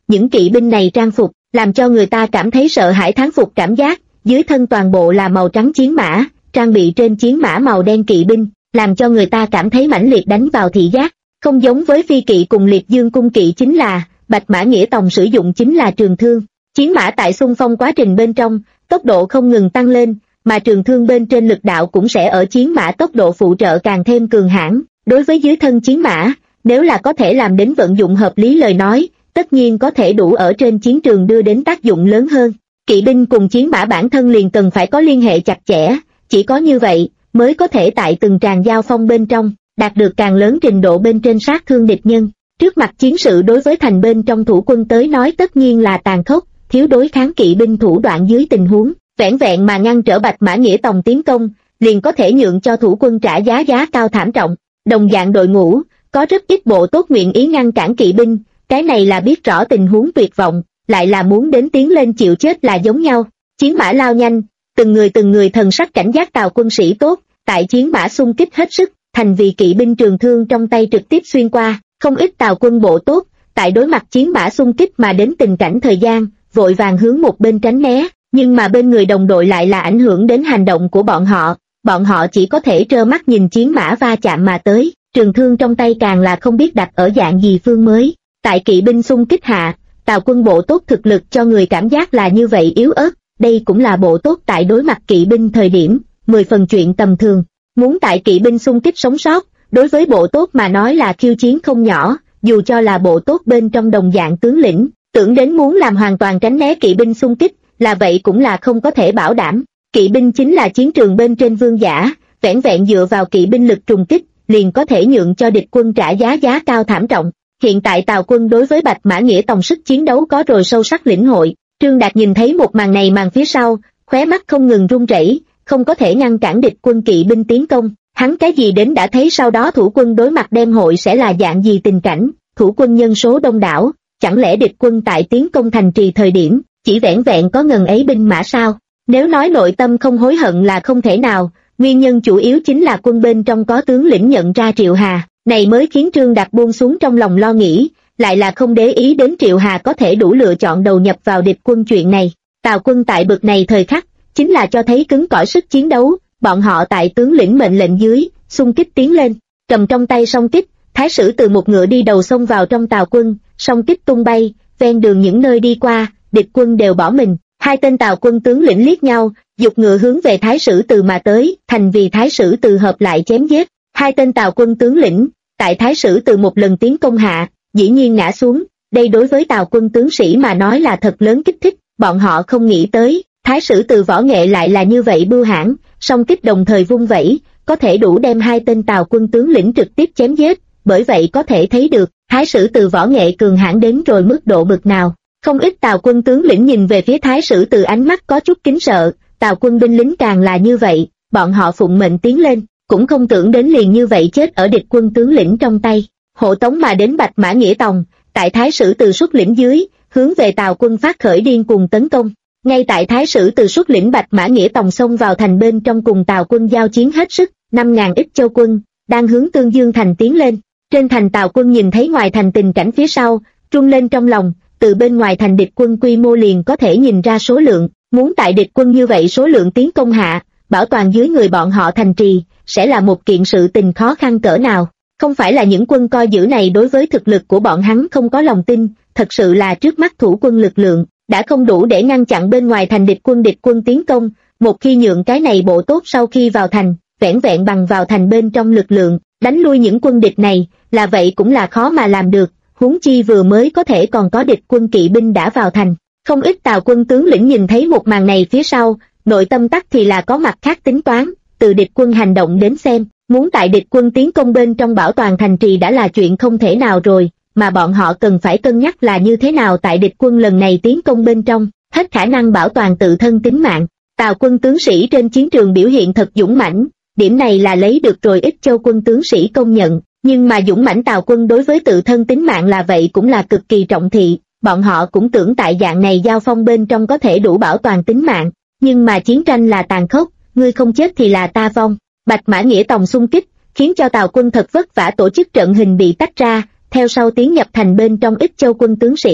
những kỵ binh này trang phục, làm cho người ta cảm thấy sợ hãi thán phục cảm giác, dưới thân toàn bộ là màu trắng chiến mã, trang bị trên chiến mã màu đen kỵ binh, làm cho người ta cảm thấy mãnh liệt đánh vào thị giác. Không giống với phi kỵ cùng liệt dương cung kỵ chính là, Bạch Mã Nghĩa Tòng sử dụng chính là trường thương. Chiến mã tại xung phong quá trình bên trong, tốc độ không ngừng tăng lên, mà trường thương bên trên lực đạo cũng sẽ ở chiến mã tốc độ phụ trợ càng thêm cường hãn. Đối với dưới thân chiến mã, nếu là có thể làm đến vận dụng hợp lý lời nói, tất nhiên có thể đủ ở trên chiến trường đưa đến tác dụng lớn hơn. Kỵ binh cùng chiến mã bản thân liền cần phải có liên hệ chặt chẽ, chỉ có như vậy mới có thể tại từng tràng giao phong bên trong đạt được càng lớn trình độ bên trên sát thương địch nhân. Trước mặt chiến sự đối với thành bên trong thủ quân tới nói tất nhiên là tàn khốc, thiếu đối kháng kỵ binh thủ đoạn dưới tình huống vẻn vẹn mà ngăn trở Bạch Mã Nghĩa Tòng tiến công, liền có thể nhượng cho thủ quân trả giá cao thảm trọng. Đồng dạng đội ngũ, có rất ít bộ tốt nguyện ý ngăn cản kỵ binh, cái này là biết rõ tình huống tuyệt vọng, lại là muốn đến tiến lên chịu chết là giống nhau. Chiến mã lao nhanh, từng người thần sắc cảnh giác Tào quân sĩ tốt, tại chiến mã xung kích hết sức, thành vì kỵ binh trường thương trong tay trực tiếp xuyên qua, không ít Tào quân bộ tốt, tại đối mặt chiến mã xung kích mà đến tình cảnh thời gian, vội vàng hướng một bên tránh né, nhưng mà bên người đồng đội lại là ảnh hưởng đến hành động của bọn họ chỉ có thể trơ mắt nhìn chiến mã va chạm mà tới, trường thương trong tay càng là không biết đặt ở dạng gì phương mới. Tại kỵ binh xung kích hạ, Tào quân bộ tốt thực lực cho người cảm giác là như vậy yếu ớt, đây cũng là bộ tốt tại đối mặt kỵ binh thời điểm, 10 phần chuyện tầm thường. Muốn tại kỵ binh xung kích sống sót, đối với bộ tốt mà nói là khiêu chiến không nhỏ, dù cho là bộ tốt bên trong đồng dạng tướng lĩnh, tưởng đến muốn làm hoàn toàn tránh né kỵ binh xung kích, là vậy cũng là không có thể bảo đảm. Kỵ binh chính là chiến trường bên trên vương giả, vẻn vẹn dựa vào kỵ binh lực trùng kích, liền có thể nhượng cho địch quân trả giá cao thảm trọng. Hiện tại Tào quân đối với Bạch Mã Nghĩa Tòng sức chiến đấu có rồi sâu sắc lĩnh hội. Trương Đạt nhìn thấy một màn này màn phía sau, khóe mắt không ngừng run rẩy, không có thể ngăn cản địch quân kỵ binh tiến công. Hắn cái gì đến đã thấy sau đó thủ quân đối mặt đem hội sẽ là dạng gì tình cảnh, thủ quân nhân số đông đảo, chẳng lẽ địch quân tại tiến công thành trì thời điểm, chỉ vẻn vẹn có ngần ấy binh mã sao? Nếu nói nội tâm không hối hận là không thể nào, nguyên nhân chủ yếu chính là quân bên trong có tướng lĩnh nhận ra Triệu Hà, này mới khiến Trương Đạt buông xuống trong lòng lo nghĩ, lại là không để ý đến Triệu Hà có thể đủ lựa chọn đầu nhập vào địch quân chuyện này. Tào quân tại bực này thời khắc, chính là cho thấy cứng cỏi sức chiến đấu, bọn họ tại tướng lĩnh mệnh lệnh dưới, xung kích tiến lên, cầm trong tay song kích, thái sử từ một ngựa đi đầu xông vào trong Tào quân, song kích tung bay, ven đường những nơi đi qua, địch quân đều bỏ mình. Hai tên Tào quân tướng lĩnh liếc nhau, giục ngựa hướng về thái sử từ mà tới, thành vì thái sử từ hợp lại chém giết. Hai tên Tào quân tướng lĩnh, tại thái sử từ một lần tiến công hạ, dĩ nhiên ngã xuống, đây đối với Tào quân tướng sĩ mà nói là thật lớn kích thích, bọn họ không nghĩ tới, thái sử từ võ nghệ lại là như vậy bưu hãn, song kích đồng thời vung vẩy, có thể đủ đem hai tên Tào quân tướng lĩnh trực tiếp chém giết, bởi vậy có thể thấy được, thái sử từ võ nghệ cường hãn đến rồi mức độ bực nào. Không ít Tào quân tướng lĩnh nhìn về phía thái sử từ ánh mắt có chút kính sợ, Tào quân binh lính càng là như vậy, bọn họ phụng mệnh tiến lên, cũng không tưởng đến liền như vậy chết ở địch quân tướng lĩnh trong tay. Hộ tống mà đến Bạch Mã Nghĩa Tòng, tại thái sử từ xuất lĩnh dưới, hướng về Tào quân phát khởi điên cuồng tấn công. Ngay tại thái sử từ xuất lĩnh Bạch Mã Nghĩa Tòng xông vào thành bên trong cùng Tào quân giao chiến hết sức, 5.000 ít châu quân, đang hướng Tương Dương thành tiến lên. Trên thành Tào quân nhìn thấy ngoài thành tình cảnh phía sau, run lên trong lòng, từ bên ngoài thành địch quân quy mô liền có thể nhìn ra số lượng, muốn tại địch quân như vậy số lượng tiến công hạ, bảo toàn dưới người bọn họ thành trì, sẽ là một kiện sự tình khó khăn cỡ nào. Không phải là những quân coi giữ này đối với thực lực của bọn hắn không có lòng tin, thật sự là trước mắt thủ quân lực lượng, đã không đủ để ngăn chặn bên ngoài thành địch quân tiến công, một khi nhượng cái này bộ tốt sau khi vào thành, vẻn vẹn bằng vào thành bên trong lực lượng, đánh lui những quân địch này, là vậy cũng là khó mà làm được, huống chi vừa mới có thể còn có địch quân kỵ binh đã vào thành. Không ít Tào quân tướng lĩnh nhìn thấy một màn này phía sau, nội tâm tắc thì là có mặt khác tính toán, từ địch quân hành động đến xem, muốn tại địch quân tiến công bên trong bảo toàn thành trì đã là chuyện không thể nào rồi, mà bọn họ cần phải cân nhắc là như thế nào tại địch quân lần này tiến công bên trong, hết khả năng bảo toàn tự thân tính mạng. Tào quân tướng sĩ trên chiến trường biểu hiện thật dũng mãnh, điểm này là lấy được rồi ít châu quân tướng sĩ công nhận, nhưng mà dũng mãnh Tào quân đối với tự thân tính mạng là vậy cũng là cực kỳ trọng thị, bọn họ cũng tưởng tại dạng này giao phong bên trong có thể đủ bảo toàn tính mạng, nhưng mà chiến tranh là tàn khốc, ngươi không chết thì là ta vong. Bạch Mã Nghĩa Tòng xung kích, khiến cho Tào quân thật vất vả tổ chức trận hình bị tách ra, theo sau tiến nhập thành bên trong ít châu quân tướng sĩ,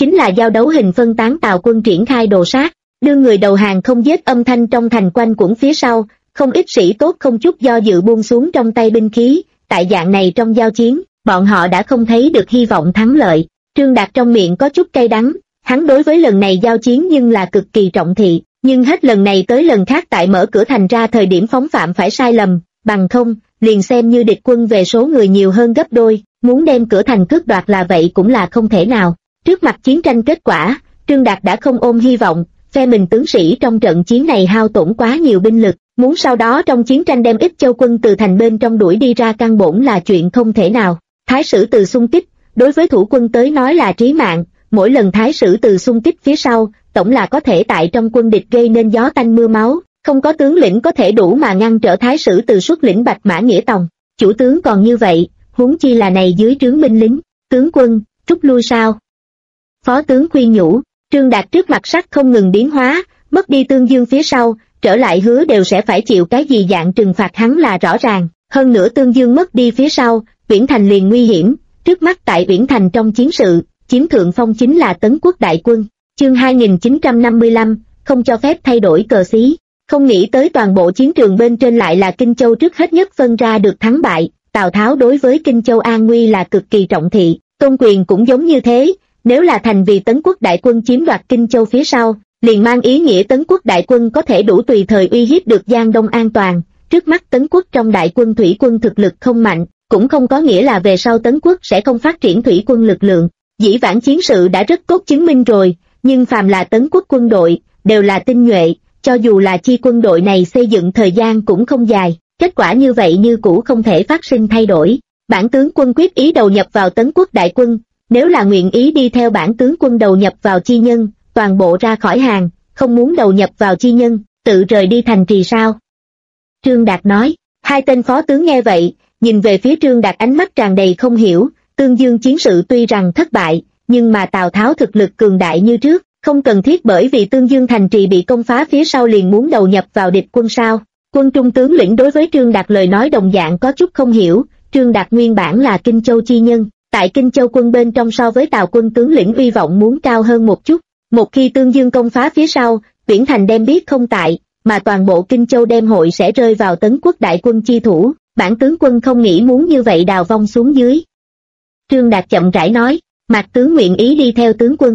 chính là giao đấu hình phân tán Tào quân triển khai đồ sát, đưa người đầu hàng không giết âm thanh trong thành quanh quẩn phía sau, không ít sĩ tốt không chút do dự buông xuống trong tay binh khí, tại dạng này trong giao chiến, bọn họ đã không thấy được hy vọng thắng lợi. Trương Đạt trong miệng có chút cay đắng, hắn đối với lần này giao chiến nhưng là cực kỳ trọng thị, nhưng hết lần này tới lần khác tại mở cửa thành ra thời điểm phóng phạm phải sai lầm, bằng không, liền xem như địch quân về số người nhiều hơn gấp đôi, muốn đem cửa thành cướp đoạt là vậy cũng là không thể nào. Trước mặt chiến tranh kết quả, Trương Đạt đã không ôm hy vọng, phe mình tướng sĩ trong trận chiến này hao tổn quá nhiều binh lực, muốn sau đó trong chiến tranh đem Ích Châu quân từ thành bên trong đuổi đi ra căn bổn là chuyện không thể nào. Thái sử từ xung kích, đối với thủ quân tới nói là trí mạng, mỗi lần thái sử từ xung kích phía sau, tổng là có thể tại trong quân địch gây nên gió tanh mưa máu, không có tướng lĩnh có thể đủ mà ngăn trở thái sử từ xuất lĩnh Bạch Mã Nghĩa Tòng. Chủ tướng còn như vậy, huống chi là này dưới trướng binh lính, tướng quân, rút lui sao? Phó tướng khuyên nhủ, Trương Đạt trước mặt sắc không ngừng biến hóa, mất đi Tương Dương phía sau, trở lại hứa đều sẽ phải chịu cái gì dạng trừng phạt hắn là rõ ràng, hơn nữa Tương Dương mất đi phía sau, Uyển Thành liền nguy hiểm, trước mắt tại Uyển Thành trong chiến sự, chiếm thượng phong chính là Tấn quốc đại quân. Chương 2955, không cho phép thay đổi cờ xí, không nghĩ tới toàn bộ chiến trường bên trên lại là Kinh Châu trước hết nhất phân ra được thắng bại. Tào Tháo đối với Kinh Châu an nguy là cực kỳ trọng thị, Tôn Quyền cũng giống như thế, nếu là thành vì Tấn quốc đại quân chiếm đoạt Kinh Châu phía sau, liền mang ý nghĩa Tấn quốc đại quân có thể đủ tùy thời uy hiếp được Giang Đông an toàn. Trước mắt Tấn quốc trong đại quân thủy quân thực lực không mạnh, cũng không có nghĩa là về sau Tấn quốc sẽ không phát triển thủy quân lực lượng. Dĩ vãng chiến sự đã rất tốt chứng minh rồi, nhưng phàm là Tấn quốc quân đội, đều là tinh nhuệ, cho dù là chi quân đội này xây dựng thời gian cũng không dài, kết quả như vậy như cũ không thể phát sinh thay đổi. Bản tướng quân quyết ý đầu nhập vào Tấn quốc đại quân, nếu là nguyện ý đi theo bản tướng quân đầu nhập vào chi nhân, toàn bộ ra khỏi hàng, không muốn đầu nhập vào chi nhân, tự rời đi thành trì sao? Trương Đạt nói, hai tên phó tướng nghe vậy, nhìn về phía Trương Đạt ánh mắt tràn đầy không hiểu. Tương Dương chiến sự tuy rằng thất bại, nhưng mà Tào Tháo thực lực cường đại như trước, không cần thiết bởi vì Tương Dương thành trì bị công phá phía sau liền muốn đầu nhập vào địch quân sao? Quân trung tướng lĩnh đối với Trương Đạt lời nói đồng dạng có chút không hiểu. Trương Đạt nguyên bản là Kinh Châu chi nhân, tại Kinh Châu quân bên trong so với Tào quân tướng lĩnh uy vọng muốn cao hơn một chút. Một khi Tương Dương công phá phía sau, Uyển Thành đem biết không tại, mà toàn bộ Kinh Châu đem hội sẽ rơi vào Tấn quốc đại quân chi thủ, bản tướng quân không nghĩ muốn như vậy đào vong xuống dưới. Trương Đạt chậm rãi nói, Mạc tướng nguyện ý đi theo tướng quân.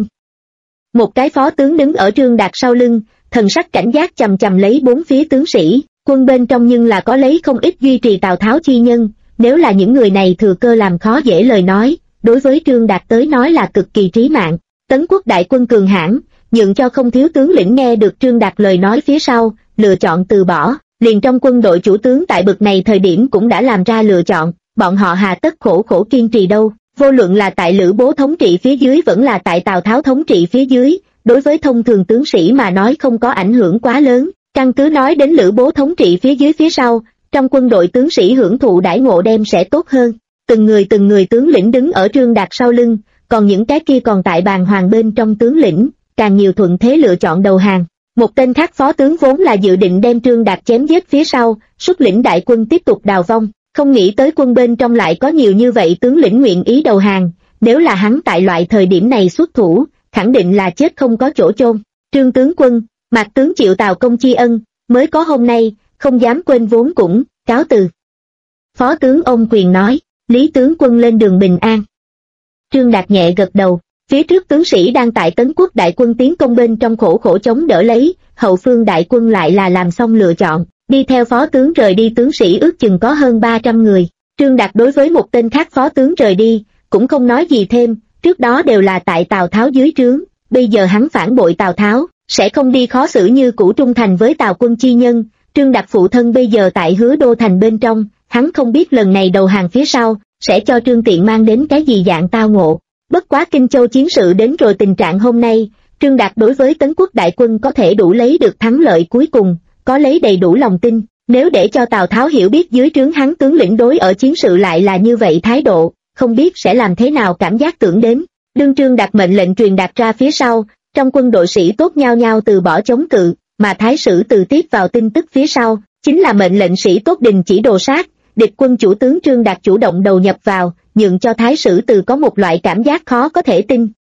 Một cái phó tướng đứng ở Trương Đạt sau lưng, thần sắc cảnh giác chằm chằm lấy bốn phía tướng sĩ, quân bên trong nhưng là có lấy không ít duy trì Tào Tháo chi nhân, nếu là những người này thừa cơ làm khó dễ lời nói, đối với Trương Đạt tới nói là cực kỳ trí mạng. Tấn quốc đại quân cường hãn, nhượng cho không thiếu tướng lĩnh nghe được Trương Đạt lời nói phía sau, lựa chọn từ bỏ, liền trong quân đội chủ tướng tại bực này thời điểm cũng đã làm ra lựa chọn, bọn họ hà tất khổ khổ kiên trì đâu. Vô luận là tại Lữ Bố thống trị phía dưới vẫn là tại Tào Tháo thống trị phía dưới, đối với thông thường tướng sĩ mà nói không có ảnh hưởng quá lớn. Căn cứ nói đến Lữ Bố thống trị phía dưới phía sau, trong quân đội tướng sĩ hưởng thụ đãi ngộ đem sẽ tốt hơn. Từng người tướng lĩnh đứng ở Trương Đạt sau lưng, còn những cái kia còn tại bàn hoàng bên trong tướng lĩnh, càng nhiều thuận thế lựa chọn đầu hàng. Một tên khác phó tướng vốn là dự định đem Trương Đạt chém giết phía sau, xuất lĩnh đại quân tiếp tục đào vong. Không nghĩ tới quân bên trong lại có nhiều như vậy tướng lĩnh nguyện ý đầu hàng, nếu là hắn tại loại thời điểm này xuất thủ, khẳng định là chết không có chỗ chôn. Trương tướng quân, Mạc tướng chịu Tào công tri ân, mới có hôm nay, không dám quên vốn cũng, cáo từ. Phó tướng ôm quyền nói, Lý tướng quân lên đường bình an. Trương Đạt nhẹ gật đầu, phía trước tướng sĩ đang tại Tấn quốc đại quân tiến công bên trong khổ khổ chống đỡ lấy, hậu phương đại quân lại là làm xong lựa chọn. Đi theo phó tướng rời đi tướng sĩ ước chừng có hơn 300 người. Trương Đạt đối với một tên khác phó tướng rời đi, cũng không nói gì thêm, trước đó đều là tại Tào Tháo dưới trướng, bây giờ hắn phản bội Tào Tháo, sẽ không đi khó xử như cũ trung thành với Tào quân chi nhân. Trương Đạt phụ thân bây giờ tại Hứa Đô thành bên trong, hắn không biết lần này đầu hàng phía sau, sẽ cho Trương Tiện mang đến cái gì dạng tao ngộ. Bất quá Kinh Châu chiến sự đến rồi tình trạng hôm nay, Trương Đạt đối với Tấn quốc đại quân có thể đủ lấy được thắng lợi cuối cùng, có lấy đầy đủ lòng tin. Nếu để cho Tào Tháo hiểu biết dưới trướng hắn tướng lĩnh đối ở chiến sự lại là như vậy thái độ, không biết sẽ làm thế nào cảm giác tưởng đến. Đương Trương Đạt mệnh lệnh truyền đạt ra phía sau, trong quân đội sĩ tốt nhao nhao từ bỏ chống cự, mà Thái sử Từ tiếp vào tin tức phía sau, chính là mệnh lệnh sĩ tốt đình chỉ đồ sát, địch quân chủ tướng Trương Đạt chủ động đầu nhập vào, nhượng cho Thái sử Từ có một loại cảm giác khó có thể tin,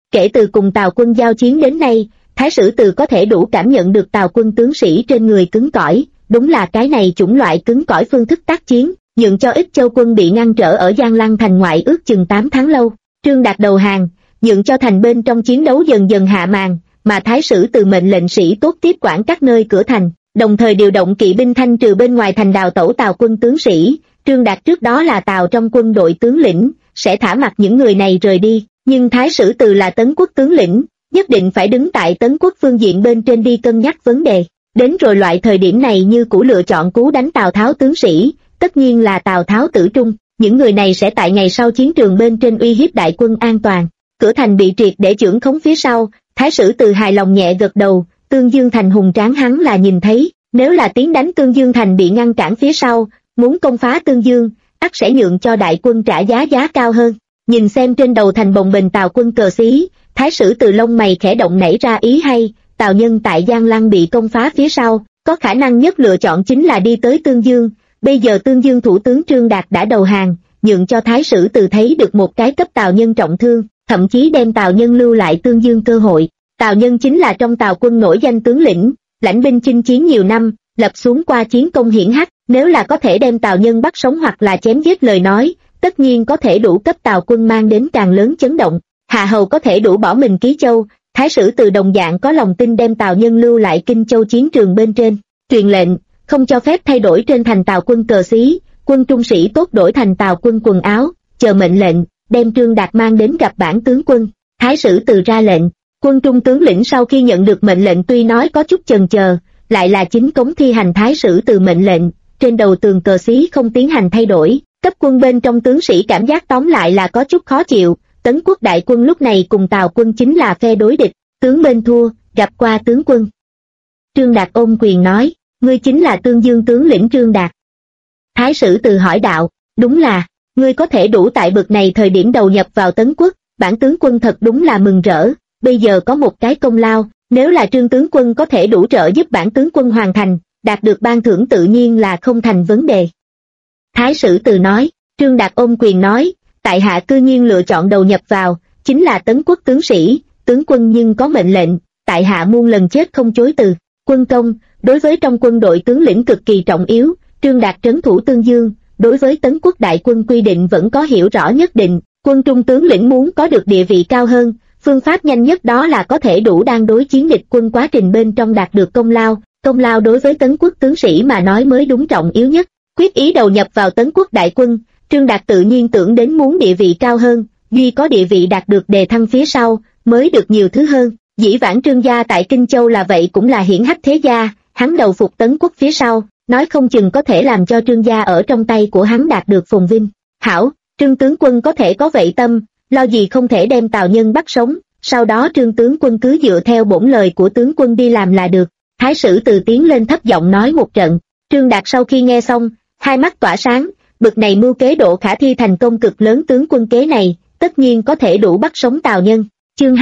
Kể từ cùng Tào quân giao chiến đến nay, Thái Sử Từ có thể đủ cảm nhận được Tào quân tướng sĩ trên người cứng cỏi, đúng là cái này chủng loại cứng cỏi phương thức tác chiến, nhượng cho Ích Châu quân bị ngăn trở ở Giang Lăng thành ngoại ước chừng 8 tháng lâu. Trương Đạt đầu hàng, nhượng cho thành bên trong chiến đấu dần dần hạ màn, mà Thái Sử Từ mệnh lệnh sĩ tốt tiếp quản các nơi cửa thành, đồng thời điều động kỵ binh thanh trừ bên ngoài thành đào tẩu Tào quân tướng sĩ. Trương Đạt trước đó là Tào trong quân đội tướng lĩnh, sẽ thả mặc những người này rời đi, nhưng Thái Sử Từ là Tấn quốc tướng lĩnh, nhất định phải đứng tại Tấn quốc phương diện bên trên đi cân nhắc vấn đề. Đến rồi loại thời điểm này như cũ lựa chọn cứu đánh Tào Tháo tướng sĩ, tất nhiên là Tào Tháo tử trung, những người này sẽ tại ngày sau chiến trường bên trên uy hiếp đại quân an toàn. Cửa thành bị triệt để chưởng khống phía sau, Thái Sử Từ hài lòng nhẹ gật đầu, Tương Dương thành hùng tráng hắn là nhìn thấy, nếu là tiến đánh Tương Dương thành bị ngăn cản phía sau, muốn công phá Tương Dương, ắt sẽ nhượng cho đại quân trả giá cao hơn. Nhìn xem trên đầu thành bồng bềnh Tào quân cờ xí, Thái Sử Từ lông mày khẽ động nảy ra ý hay, Tào nhân tại Giang Lăng bị công phá phía sau, có khả năng nhất lựa chọn chính là đi tới Tương Dương. Bây giờ Tương Dương thủ tướng Trương Đạt đã đầu hàng, nhượng cho Thái Sử Từ thấy được một cái cấp Tào nhân trọng thương, thậm chí đem Tào nhân lưu lại Tương Dương cơ hội. Tào nhân chính là trong Tào quân nổi danh tướng lĩnh, lãnh binh chinh chiến nhiều năm, lập xuống qua chiến công hiển hách, nếu là có thể đem Tào nhân bắt sống hoặc là chém giết lời nói, tất nhiên có thể đủ cấp Tào quân mang đến càng lớn chấn động. Hạ hầu có thể đủ bỏ mình Ký Châu, Thái Sử Từ đồng dạng có lòng tin đem Tào nhân lưu lại Kinh Châu chiến trường bên trên, truyền lệnh, không cho phép thay đổi trên thành Tào quân cờ xí, quân trung sĩ tốt đổi thành Tào quân quần áo, chờ mệnh lệnh, đem Trương Đạt mang đến gặp bản tướng quân. Thái Sử Từ ra lệnh, quân trung tướng lĩnh sau khi nhận được mệnh lệnh tuy nói có chút chần chờ, lại là chính cống thi hành Thái Sử Từ mệnh lệnh, trên đầu tường cờ xí không tiến hành thay đổi, cấp quân bên trong tướng sĩ cảm giác tóm lại là có chút khó chịu. Tấn quốc đại quân lúc này cùng Tào quân chính là phe đối địch, tướng bên thua, gặp qua tướng quân. Trương Đạt ôm quyền nói, ngươi chính là Tương Dương tướng lĩnh Trương Đạt. Thái Sử Từ hỏi đạo, đúng là, ngươi có thể đủ tại bực này thời điểm đầu nhập vào Tấn quốc, bản tướng quân thật đúng là mừng rỡ, bây giờ có một cái công lao, nếu là Trương tướng quân có thể đủ trợ giúp bản tướng quân hoàn thành, đạt được ban thưởng tự nhiên là không thành vấn đề. Thái Sử Từ nói, Trương Đạt ôm quyền nói, tại hạ cư nhiên lựa chọn đầu nhập vào, chính là Tấn quốc tướng sĩ, tướng quân nhưng có mệnh lệnh, tại hạ muôn lần chết không chối từ. Quân công, đối với trong quân đội tướng lĩnh cực kỳ trọng yếu, Trương Đạt trấn thủ Tương Dương, đối với Tấn quốc đại quân quy định vẫn có hiểu rõ nhất định, quân trung tướng lĩnh muốn có được địa vị cao hơn, phương pháp nhanh nhất đó là có thể đủ đang đối chiến địch quân quá trình bên trong đạt được công lao đối với Tấn quốc tướng sĩ mà nói mới đúng trọng yếu nhất. Quyết ý đầu nhập vào Tấn quốc đại quân, Trương Đạt tự nhiên tưởng đến muốn địa vị cao hơn, duy có địa vị đạt được đề thăng phía sau, mới được nhiều thứ hơn. Dĩ vãng Trương gia tại Kinh Châu là vậy cũng là hiển hách thế gia, hắn đầu phục Tấn quốc phía sau, nói không chừng có thể làm cho Trương gia ở trong tay của hắn đạt được phồn vinh. Hảo, Trương tướng quân có thể có vậy tâm, lo gì không thể đem Tào nhân bắt sống, sau đó Trương tướng quân cứ dựa theo bổn lời của tướng quân đi làm là được. Thái Sử Từ tiến lên thấp giọng nói một trận, Trương Đạt sau khi nghe xong, hai mắt tỏa sáng, bực này mưu kế độ khả thi thành công cực lớn tướng quân kế này, tất nhiên có thể đủ bắt sống Tào nhân. Chương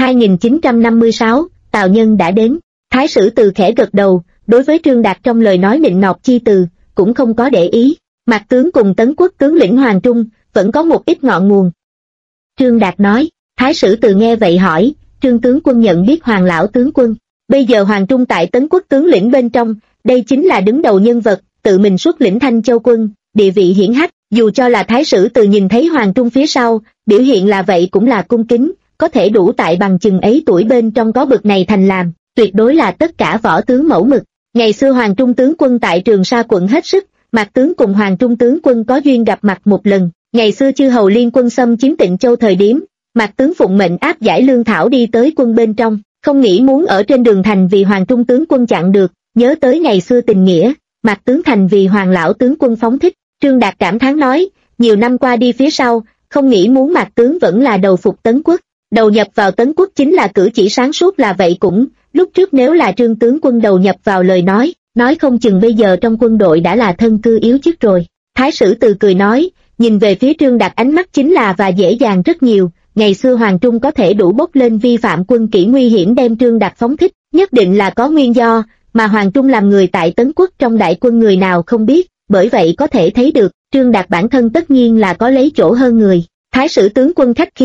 2956, Tào nhân đã đến. Thái Sử Từ khẽ gật đầu, đối với Trương Đạt trong lời nói nịnh nọt chi từ, cũng không có để ý. Mạc tướng cùng Tấn quốc tướng lĩnh Hoàng Trung, vẫn có một ít ngọn nguồn. Trương Đạt nói, Thái Sử Từ nghe vậy hỏi, Trương tướng quân nhận biết Hoàng lão tướng quân. Bây giờ Hoàng Trung tại Tấn quốc tướng lĩnh bên trong, đây chính là đứng đầu nhân vật, tự mình xuất lĩnh Thanh Châu quân, địa vị hiển hách, dù cho là Thái Sử Từ nhìn thấy Hoàng Trung phía sau, biểu hiện là vậy cũng là cung kính, có thể đủ tại bằng chừng ấy tuổi bên trong có bực này thành làm, tuyệt đối là tất cả võ tướng mẫu mực. Ngày xưa Hoàng Trung tướng quân tại Trường Sa quận hết sức, Mạc tướng cùng Hoàng Trung tướng quân có duyên gặp mặt một lần. Ngày xưa chư hầu liên quân xâm chiếm Tịnh Châu thời điểm, Mạc tướng phụng mệnh áp giải lương thảo đi tới quân bên trong, không nghĩ muốn ở trên đường thành vì Hoàng Trung tướng quân chặn được, nhớ tới ngày xưa tình nghĩa, Mạc tướng thành vì Hoàng lão tướng quân phóng thích. Trương Đạt cảm thán nói, nhiều năm qua đi phía sau, không nghĩ muốn Mạc tướng vẫn là đầu phục Tấn quốc, đầu nhập vào Tấn quốc chính là cử chỉ sáng suốt là vậy cũng, lúc trước nếu là Trương tướng quân đầu nhập vào lời nói không chừng bây giờ trong quân đội đã là thân cư yếu chức rồi. Thái Sử Từ cười nói, nhìn về phía Trương Đạt ánh mắt chính là và dễ dàng rất nhiều, ngày xưa Hoàng Trung có thể đủ bốc lên vi phạm quân kỷ nguy hiểm đem Trương Đạt phóng thích, nhất định là có nguyên do, mà Hoàng Trung làm người tại Tấn quốc trong đại quân người nào không biết, bởi vậy có thể thấy được, Trương Đạt bản thân tất nhiên là có lấy chỗ hơn người. Thái Sử tướng quân khách khí,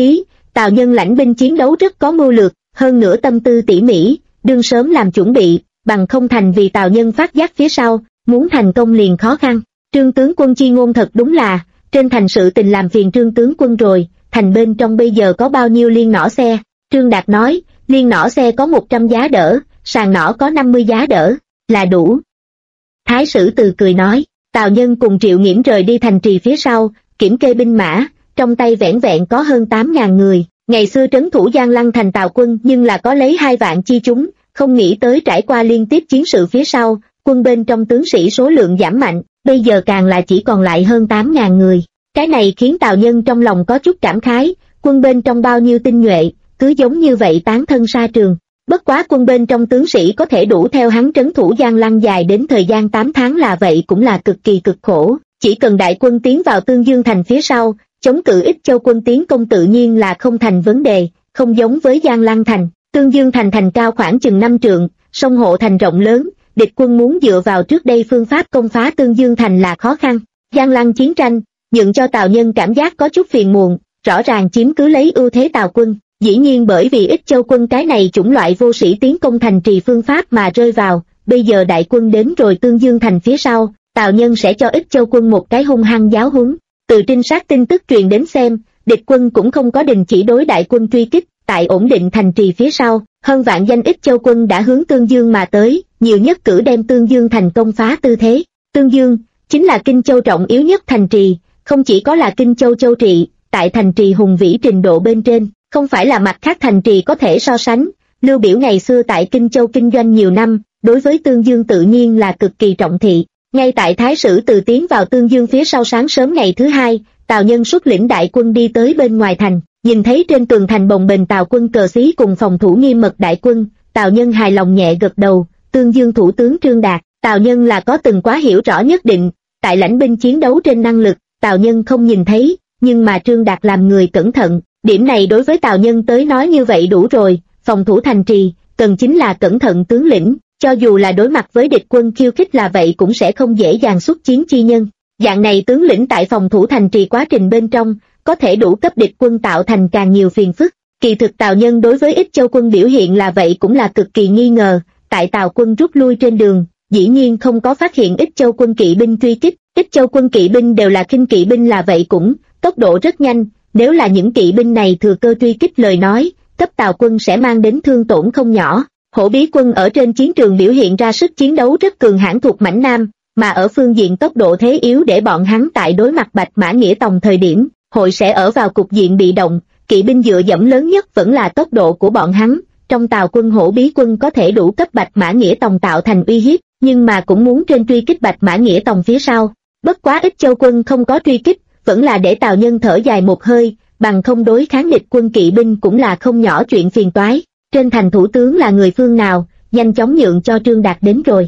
Tào Nhân lãnh binh chiến đấu rất có mưu lược, hơn nữa tâm tư tỉ mỉ, đương sớm làm chuẩn bị, bằng không thành vì Tào Nhân phát giác phía sau, muốn thành công liền khó khăn. Trương tướng quân chi ngôn thật đúng là, trên thành sự tình làm phiền Trương tướng quân rồi, thành bên trong bây giờ có bao nhiêu liên nỏ xe? Trương Đạt nói, liên nỏ xe có 100 giá đỡ, sàn nỏ có 50 giá đỡ, là đủ. Thái sử Từ cười nói, Tào Nhân cùng Triệu Nghiễm rời đi thành trì phía sau, kiểm kê binh mã, trong tay vẻn vẹn có hơn 8.000 người. Ngày xưa trấn thủ Giang Lăng thành Tào quân nhưng là có lấy 2 vạn chi chúng, không nghĩ tới trải qua liên tiếp chiến sự phía sau, quân bên trong tướng sĩ số lượng giảm mạnh, bây giờ càng là chỉ còn lại hơn 8.000 người. Cái này khiến Tào Nhân trong lòng có chút cảm khái, quân bên trong bao nhiêu tinh nhuệ, cứ giống như vậy tán thân xa trường. Bất quá quân bên trong tướng sĩ có thể đủ theo hắn trấn thủ Giang Lăng dài đến thời gian 8 tháng là vậy cũng là cực kỳ cực khổ, chỉ cần đại quân tiến vào Tương Dương thành phía sau, chống cự Ích Châu quân tiến công tự nhiên là không thành vấn đề, không giống với Giang Lăng thành. Tương Dương thành thành cao khoảng chừng 5 trượng, sông hộ thành rộng lớn, địch quân muốn dựa vào trước đây phương pháp công phá Tương Dương thành là khó khăn. Giang Lăng chiến tranh, nhượng cho Tào Nhân cảm giác có chút phiền muộn, rõ ràng chiếm cứ lấy ưu thế Tào quân, dĩ nhiên bởi vì Ích Châu quân cái này chủng loại vô sĩ tiến công thành trì phương pháp mà rơi vào, bây giờ đại quân đến rồi Tương Dương thành phía sau, Tào Nhân sẽ cho Ích Châu quân một cái hung hăng giáo huấn. Từ trinh sát tin tức truyền đến xem, địch quân cũng không có đình chỉ đối đại quân truy kích, tại ổn định thành trì phía sau, hơn vạn danh Ích Châu quân đã hướng Tương Dương mà tới, nhiều nhất cử đem Tương Dương thành công phá tư thế. Tương Dương chính là Kinh Châu trọng yếu nhất thành trì, không chỉ có là Kinh Châu châu trị, tại thành trì hùng vĩ trình độ bên trên, không phải là mặt khác thành trì có thể so sánh. Lưu Biểu ngày xưa tại Kinh Châu kinh doanh nhiều năm, đối với Tương Dương tự nhiên là cực kỳ trọng thị. Ngay tại Thái sử Từ tiến vào Tương Dương phía sau sáng sớm ngày thứ hai, Tào Nhân xuất lĩnh đại quân đi tới bên ngoài thành, nhìn thấy trên tường thành bồng bềnh Tào quân cờ xí cùng phòng thủ nghiêm mật đại quân, Tào Nhân hài lòng nhẹ gật đầu. Tương Dương thủ tướng Trương Đạt, Tào Nhân là có từng quá hiểu rõ nhất định, tại lãnh binh chiến đấu trên năng lực, Tào Nhân không nhìn thấy, nhưng mà Trương Đạt làm người cẩn thận, điểm này đối với Tào Nhân tới nói như vậy đủ rồi. Phòng thủ thành trì, cần chính là cẩn thận tướng lĩnh, cho dù là đối mặt với địch quân khiêu khích là vậy cũng sẽ không dễ dàng xuất chiến chi nhân. Dạng này tướng lĩnh tại phòng thủ thành trì quá trình bên trong, có thể đủ cấp địch quân tạo thành càng nhiều phiền phức. Kỳ thực Tào Nhân đối với Ích Châu quân biểu hiện là vậy cũng là cực kỳ nghi ngờ, tại Tào quân rút lui trên đường, dĩ nhiên không có phát hiện Ích Châu quân kỵ binh truy kích, Ích Châu quân kỵ binh đều là khinh kỵ binh là vậy cũng, tốc độ rất nhanh, nếu là những kỵ binh này thừa cơ truy kích lời nói, cấp Tào quân sẽ mang đến thương tổn không nhỏ. Hổ Bí quân ở trên chiến trường biểu hiện ra sức chiến đấu rất cường hãn thuộc mãnh nam, mà ở phương diện tốc độ thế yếu để bọn hắn tại đối mặt Bạch Mã Nghĩa Tòng thời điểm, hội sẽ ở vào cục diện bị động, kỵ binh dựa dẫm lớn nhất vẫn là tốc độ của bọn hắn. Trong Tào quân Hổ Bí quân có thể đủ cấp Bạch Mã Nghĩa Tòng tạo thành uy hiếp, nhưng mà cũng muốn trên truy kích Bạch Mã Nghĩa Tòng phía sau. Bất quá Ích Châu quân không có truy kích, vẫn là để Tào Nhân thở dài một hơi, bằng không đối kháng địch quân kỵ binh cũng là không nhỏ chuyện phiền toái. Trên thành thủ tướng là người phương nào, nhanh chóng nhượng cho Trương Đạt đến rồi.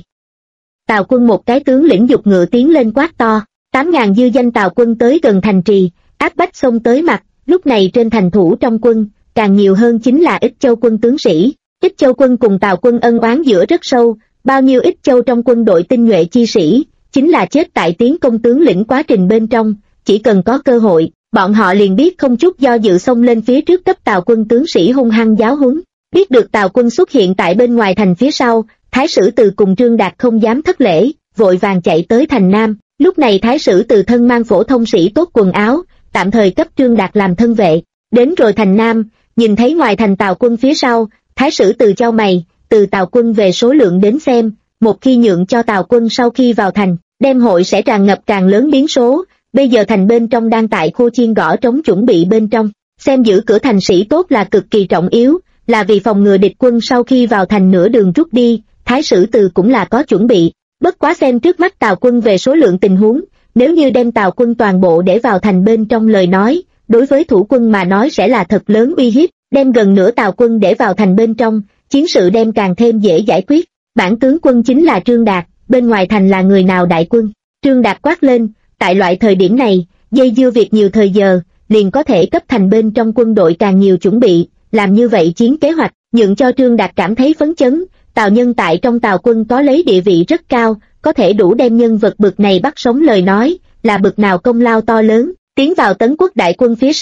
Tào quân một cái tướng lĩnh dục ngựa tiến lên quát to, 8.000 dư danh Tào quân tới gần thành trì, áp bách xông tới mặt. Lúc này trên thành thủ trong quân, càng nhiều hơn chính là Ích Châu quân tướng sĩ. Ích Châu quân cùng Tào quân ân oán giữa rất sâu, bao nhiêu Ích Châu trong quân đội tinh nhuệ chi sĩ, chính là chết tại tiến công tướng lĩnh quá trình bên trong, chỉ cần có cơ hội, bọn họ liền biết không chút do dự xông lên phía trước cấp Tào quân tướng sĩ hung hăng giáo huấn. Biết được Tào quân xuất hiện tại bên ngoài thành phía sau, Thái sử Từ cùng Trương Đạt không dám thất lễ, vội vàng chạy tới thành Nam. Lúc này Thái sử Từ thân mang phổ thông sĩ tốt quần áo, tạm thời cấp Trương Đạt làm thân vệ. Đến rồi thành Nam, nhìn thấy ngoài thành Tào quân phía sau, Thái sử Từ chau mày, từ Tào quân về số lượng đến xem, một khi nhượng cho Tào quân sau khi vào thành, đem hội sẽ tràn ngập càng lớn biến số. Bây giờ thành bên trong đang tại khu chiên gõ trống chuẩn bị bên trong, xem giữ cửa thành sĩ tốt là cực kỳ trọng yếu, là vì phòng ngừa địch quân sau khi vào thành nửa đường rút đi. Thái sử Từ cũng là có chuẩn bị. Bất quá xem trước mắt Tào quân về số lượng tình huống, nếu như đem Tào quân toàn bộ để vào thành bên trong lời nói, đối với thủ quân mà nói sẽ là thật lớn uy hiếp. Đem gần nửa Tào quân để vào thành bên trong, chiến sự đem càng thêm dễ giải quyết. Bản tướng quân chính là Trương Đạt, bên ngoài thành là người nào đại quân? Trương Đạt quát lên. Tại loại thời điểm này, dây dưa việc nhiều thời giờ, liền có thể cấp thành bên trong quân đội càng nhiều chuẩn bị, làm như vậy chiến kế hoạch, nhượng cho Trương Đạt cảm thấy phấn chấn. Tào Nhân tại trong Tào quân có lấy địa vị rất cao, có thể đủ đem nhân vật bực này bắt sống lời nói, là bực nào công lao to lớn. Tiến vào Tấn Quốc đại quân phía sau,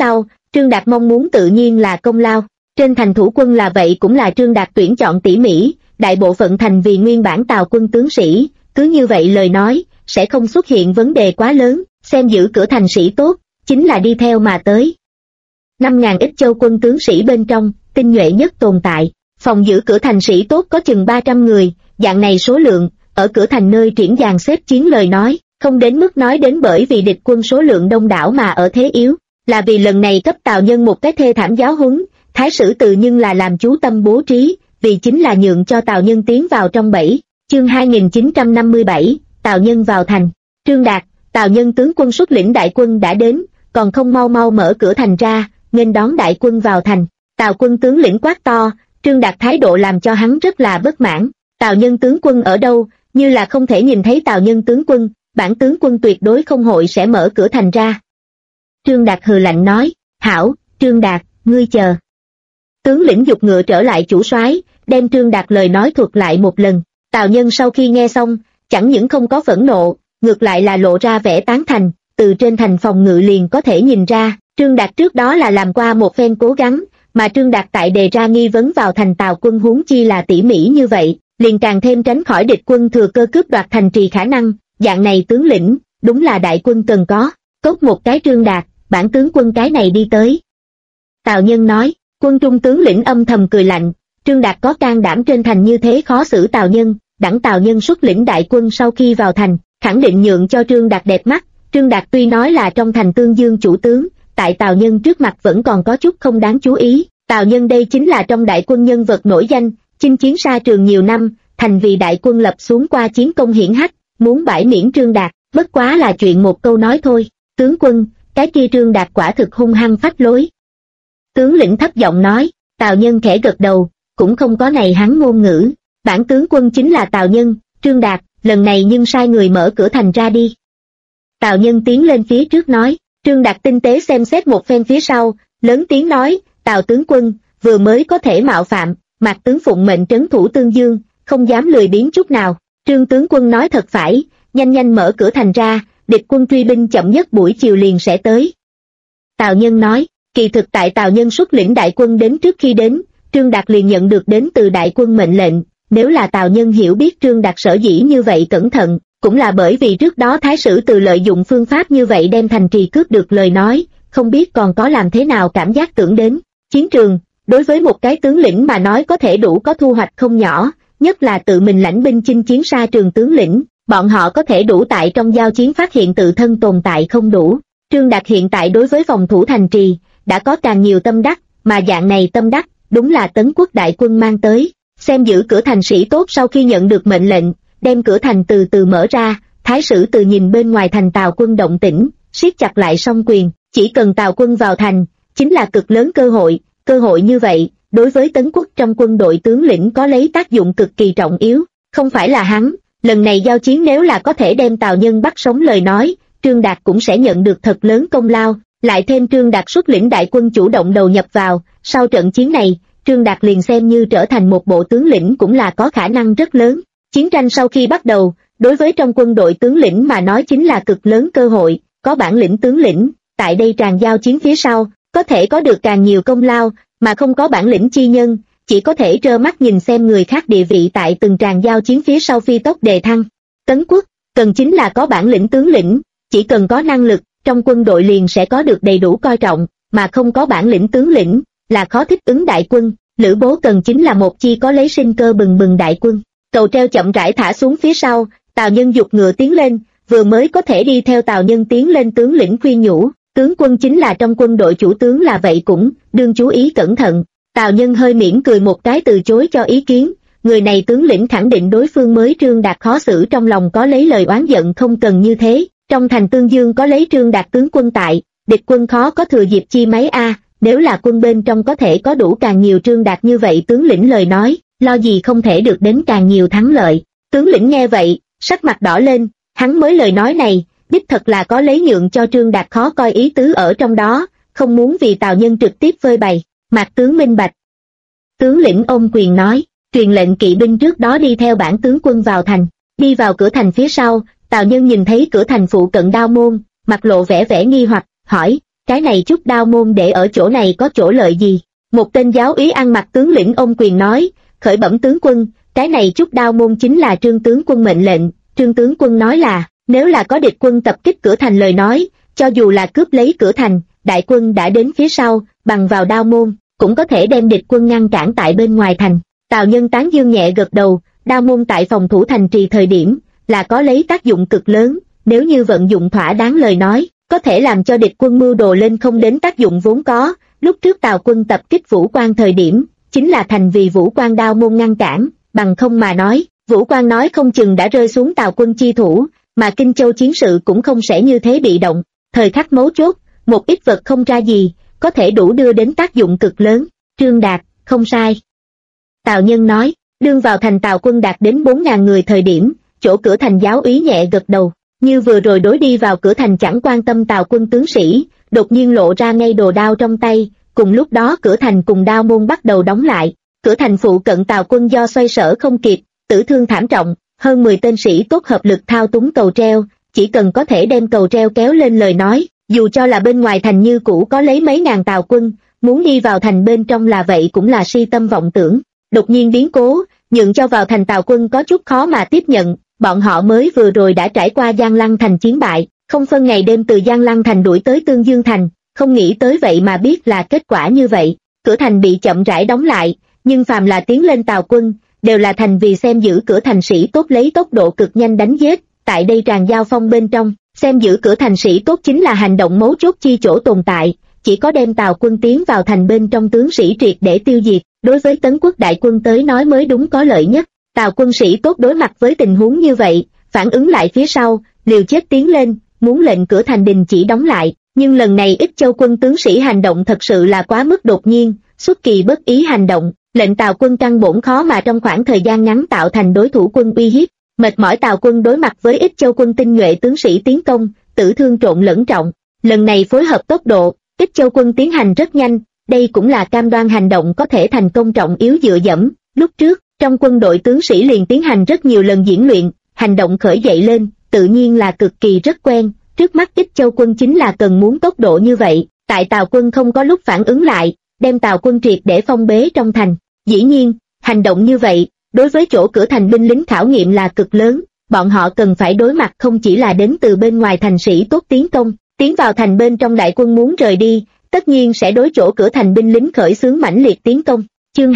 Trương Đạt mong muốn tự nhiên là công lao. Trên thành thủ quân là vậy cũng là Trương Đạt tuyển chọn tỉ mỉ, đại bộ phận thành vì nguyên bản Tào quân tướng sĩ, cứ như vậy lời nói, sẽ không xuất hiện vấn đề quá lớn, xem giữ cửa thành sĩ tốt, chính là đi theo mà tới. 5.000 Ích Châu quân tướng sĩ bên trong, tinh nhuệ nhất tồn tại, phòng giữ cửa thành sĩ tốt có chừng 300 người, dạng này số lượng, ở cửa thành nơi triển dàn xếp chiến lời nói, không đến mức nói đến bởi vì địch quân số lượng đông đảo mà ở thế yếu, là vì lần này cấp Tào Nhân một cái thê thảm giáo huấn, Thái sử Từ nhưng là làm chú tâm bố trí, vì chính là nhượng cho Tào Nhân tiến vào trong bẫy. Chương 2957, Tào Nhân vào thành. Trương Đạt, Tào Nhân tướng quân xuất lĩnh đại quân đã đến, còn không mau mau mở cửa thành ra, nghênh đón đại quân vào thành. Tào quân tướng lĩnh quát to, Trương Đạt thái độ làm cho hắn rất là bất mãn. Tào Nhân tướng quân ở đâu, như là không thể nhìn thấy Tào Nhân tướng quân, bản tướng quân tuyệt đối không hội sẽ mở cửa thành ra. Trương Đạt hừ lạnh nói, hảo, Trương Đạt, ngươi chờ. Tướng lĩnh giục ngựa trở lại chủ soái, đem Trương Đạt lời nói thuật lại một lần. Tào Nhân sau khi nghe xong, chẳng những không có phẫn nộ, ngược lại là lộ ra vẻ tán thành, từ trên thành phòng ngự liền có thể nhìn ra, Trương Đạt trước đó là làm qua một phen cố gắng, mà Trương Đạt tại đề ra nghi vấn vào thành Tào quân huống chi là tỉ mỉ như vậy, liền càng thêm tránh khỏi địch quân thừa cơ cướp đoạt thành trì khả năng, dạng này tướng lĩnh, đúng là đại quân cần có. Cốt một cái Trương Đạt, bản tướng quân cái này đi tới. Tào Nhân nói, quân trung tướng lĩnh âm thầm cười lạnh, Trương Đạt có can đảm trên thành như thế khó xử Tào Nhân, đặng Tào Nhân xuất lĩnh đại quân sau khi vào thành, khẳng định nhượng cho Trương Đạt đẹp mắt. Trương Đạt tuy nói là trong thành Tương Dương chủ tướng, tại Tào Nhân trước mặt vẫn còn có chút không đáng chú ý. Tào Nhân đây chính là trong đại quân nhân vật nổi danh, chinh chiến xa trường nhiều năm, thành vì đại quân lập xuống qua chiến công hiển hách, muốn bãi miễn Trương Đạt, bất quá là chuyện một câu nói thôi. Tướng quân, cái kia Trương Đạt quả thực hung hăng phách lối. Tướng lĩnh thấp giọng nói, Tào Nhân khẽ gật đầu, cũng không có này hắn ngôn ngữ. Bản tướng quân chính là Tào Nhân, Trương Đạt, lần này nhưng sai người mở cửa thành ra đi. Tào Nhân tiến lên phía trước nói, Trương Đạt tinh tế xem xét một phen phía sau, lớn tiếng nói, Tào tướng quân, vừa mới có thể mạo phạm, Mạc tướng phụng mệnh trấn thủ Tương Dương, không dám lười biếng chút nào. Trương tướng quân nói thật phải, nhanh nhanh mở cửa thành ra, địch quân truy binh chậm nhất buổi chiều liền sẽ tới. Tào Nhân nói, kỳ thực tại Tào Nhân xuất lĩnh đại quân đến trước khi đến, Trương Đạt liền nhận được đến từ đại quân mệnh lệnh, nếu là Tào Nhân hiểu biết Trương Đạt sở dĩ như vậy cẩn thận, cũng là bởi vì trước đó Thái sử Từ lợi dụng phương pháp như vậy đem thành trì cướp được lời nói, không biết còn có làm thế nào cảm giác tưởng đến. Chiến trường, đối với một cái tướng lĩnh mà nói có thể đủ có thu hoạch không nhỏ, nhất là tự mình lãnh binh chinh chiến xa trường tướng lĩnh, bọn họ có thể đủ tại trong giao chiến phát hiện tự thân tồn tại không đủ. Trương Đạt hiện tại đối với phòng thủ thành trì, đã có càng nhiều tâm đắc, mà dạng này tâm đắc, đúng là Tấn quốc đại quân mang tới. Xem giữ cửa thành sĩ tốt sau khi nhận được mệnh lệnh, đem cửa thành từ từ mở ra, Thái sử Từ nhìn bên ngoài thành Tào quân động tĩnh, siết chặt lại song quyền, chỉ cần Tào quân vào thành, chính là cực lớn cơ hội như vậy, đối với Tấn quốc trong quân đội tướng lĩnh có lấy tác dụng cực kỳ trọng yếu, không phải là hắn, lần này giao chiến nếu là có thể đem Tào Nhân bắt sống lời nói, Trương Đạt cũng sẽ nhận được thật lớn công lao, lại thêm Trương Đạt xuất lĩnh đại quân chủ động đầu nhập vào, sau trận chiến này, Trương Đạt liền xem như trở thành một bộ tướng lĩnh cũng là có khả năng rất lớn. Chiến tranh sau khi bắt đầu, đối với trong quân đội tướng lĩnh mà nói chính là cực lớn cơ hội, có bản lĩnh tướng lĩnh, tại đây tràn giao chiến phía sau, có thể có được càng nhiều công lao, mà không có bản lĩnh chi nhân, chỉ có thể trơ mắt nhìn xem người khác địa vị tại từng tràn giao chiến phía sau phi tốc đề thăng. Tấn quốc, cần chính là có bản lĩnh tướng lĩnh, chỉ cần có năng lực, trong quân đội liền sẽ có được đầy đủ coi trọng, mà không có bản lĩnh tướng lĩnh, là khó thích ứng đại quân. Lữ Bố cần chính là một chi có lấy sinh cơ bừng bừng đại quân. Cầu treo chậm rãi thả xuống phía sau, Tào Nhân giục ngựa tiến lên, vừa mới có thể đi theo Tào Nhân tiến lên tướng lĩnh khuyên nhủ, tướng quân chính là trong quân đội chủ tướng là vậy cũng, đương chú ý cẩn thận. Tào Nhân hơi mỉm cười một cái từ chối cho ý kiến, người này tướng lĩnh khẳng định đối phương mới Trương Đạt khó xử trong lòng có lấy lời oán giận không cần như thế, trong thành Tương Dương có lấy Trương Đạt tướng quân tại, địch quân khó có thừa dịp chi mấy a. Nếu là quân bên trong có thể có đủ càng nhiều Trương Đạt như vậy tướng lĩnh lời nói, lo gì không thể được đến càng nhiều thắng lợi. Tướng lĩnh nghe vậy, sắc mặt đỏ lên, hắn mới lời nói này, đích thật là có lấy nhượng cho Trương Đạt khó coi ý tứ ở trong đó, không muốn vì Tào Nhân trực tiếp phơi bày. Mạc tướng minh bạch. Tướng lĩnh ôm quyền nói, truyền lệnh kỵ binh trước đó đi theo bản tướng quân vào thành, đi vào cửa thành phía sau, Tào Nhân nhìn thấy cửa thành phụ cận đao môn, mặt lộ vẻ nghi hoặc, hỏi, cái này chút đao môn để ở chỗ này có chỗ lợi gì? Một tên giáo úy ăn mặc tướng lĩnh ôm quyền nói, khởi bẩm tướng quân, cái này chút đao môn chính là Trương tướng quân mệnh lệnh. Trương tướng quân nói là, nếu là có địch quân tập kích cửa thành lời nói, cho dù là cướp lấy cửa thành, đại quân đã đến phía sau, bằng vào đao môn, cũng có thể đem địch quân ngăn cản tại bên ngoài thành. Tào Nhân tán dương nhẹ gật đầu, đao môn tại phòng thủ thành trì thời điểm, là có lấy tác dụng cực lớn, nếu như vận dụng thỏa đáng lời nói, có thể làm cho địch quân mưu đồ lên không đến tác dụng vốn có. Lúc trước Tào quân tập kích Vũ Quan thời điểm, chính là thành vì Vũ Quan đao môn ngăn cản, bằng không mà nói, Vũ Quan nói không chừng đã rơi xuống Tào quân chi thủ, mà Kinh Châu chiến sự cũng không sẽ như thế bị động. Thời khắc mấu chốt, một ít vật không ra gì, có thể đủ đưa đến tác dụng cực lớn. Trương Đạt, không sai. Tào Nhân nói, đương vào thành Tào quân đạt đến 4.000 người thời điểm, chỗ cửa thành giáo úy nhẹ gật đầu, như vừa rồi đối đi vào cửa thành chẳng quan tâm Tào quân tướng sĩ, đột nhiên lộ ra ngay đồ đao trong tay, cùng lúc đó cửa thành cùng đao môn bắt đầu đóng lại. Cửa thành phụ cận Tào quân do xoay sở không kịp, tử thương thảm trọng, hơn 10 tên sĩ tốt hợp lực thao túng cầu treo, chỉ cần có thể đem cầu treo kéo lên lời nói, dù cho là bên ngoài thành như cũ có lấy mấy ngàn Tào quân, muốn đi vào thành bên trong là vậy cũng là si tâm vọng tưởng. Đột nhiên biến cố, nhượng cho vào thành Tào quân có chút khó mà tiếp nhận, bọn họ mới vừa rồi đã trải qua Giang Lăng thành chiến bại, không phân ngày đêm từ Giang Lăng thành đuổi tới Tương Dương thành, không nghĩ tới vậy mà biết là kết quả như vậy. Cửa thành bị chậm rãi đóng lại, nhưng phàm là tiến lên Tào quân, đều là thành vì xem giữ cửa thành sĩ tốt lấy tốc độ cực nhanh đánh giết. Tại đây tràn giao phong bên trong, xem giữ cửa thành sĩ tốt chính là hành động mấu chốt chi chỗ tồn tại, chỉ có đem Tào quân tiến vào thành bên trong tướng sĩ triệt để tiêu diệt, đối với Tấn quốc đại quân tới nói mới đúng có lợi nhất. Tào quân sĩ tốt đối mặt với tình huống như vậy, phản ứng lại phía sau, liều chết tiến lên, muốn lệnh cửa thành đình chỉ đóng lại, nhưng lần này Ích Châu quân tướng sĩ hành động thật sự là quá mức đột nhiên, xuất kỳ bất ý hành động, lệnh Tào quân căn bổn khó mà trong khoảng thời gian ngắn tạo thành đối thủ quân uy hiếp. Mệt mỏi Tào quân đối mặt với Ích Châu quân tinh nhuệ tướng sĩ tiến công, tử thương trộn lẫn trọng. Lần này phối hợp tốc độ, Ích Châu quân tiến hành rất nhanh, đây cũng là cam đoan hành động có thể thành công trọng yếu dựa dẫm. Lúc trước, trong quân đội tướng sĩ liền tiến hành rất nhiều lần diễn luyện, hành động khởi dậy lên, tự nhiên là cực kỳ rất quen. Trước mắt Ích Châu quân chính là cần muốn tốc độ như vậy, tại Tào quân không có lúc phản ứng lại, đem Tào quân triệt để phong bế trong thành. Dĩ nhiên, hành động như vậy, đối với chỗ cửa thành binh lính khảo nghiệm là cực lớn, bọn họ cần phải đối mặt không chỉ là đến từ bên ngoài thành sĩ tốt tiến công, tiến vào thành bên trong đại quân muốn rời đi, tất nhiên sẽ đối chỗ cửa thành binh lính khởi xướng mãnh liệt tiến công. Chương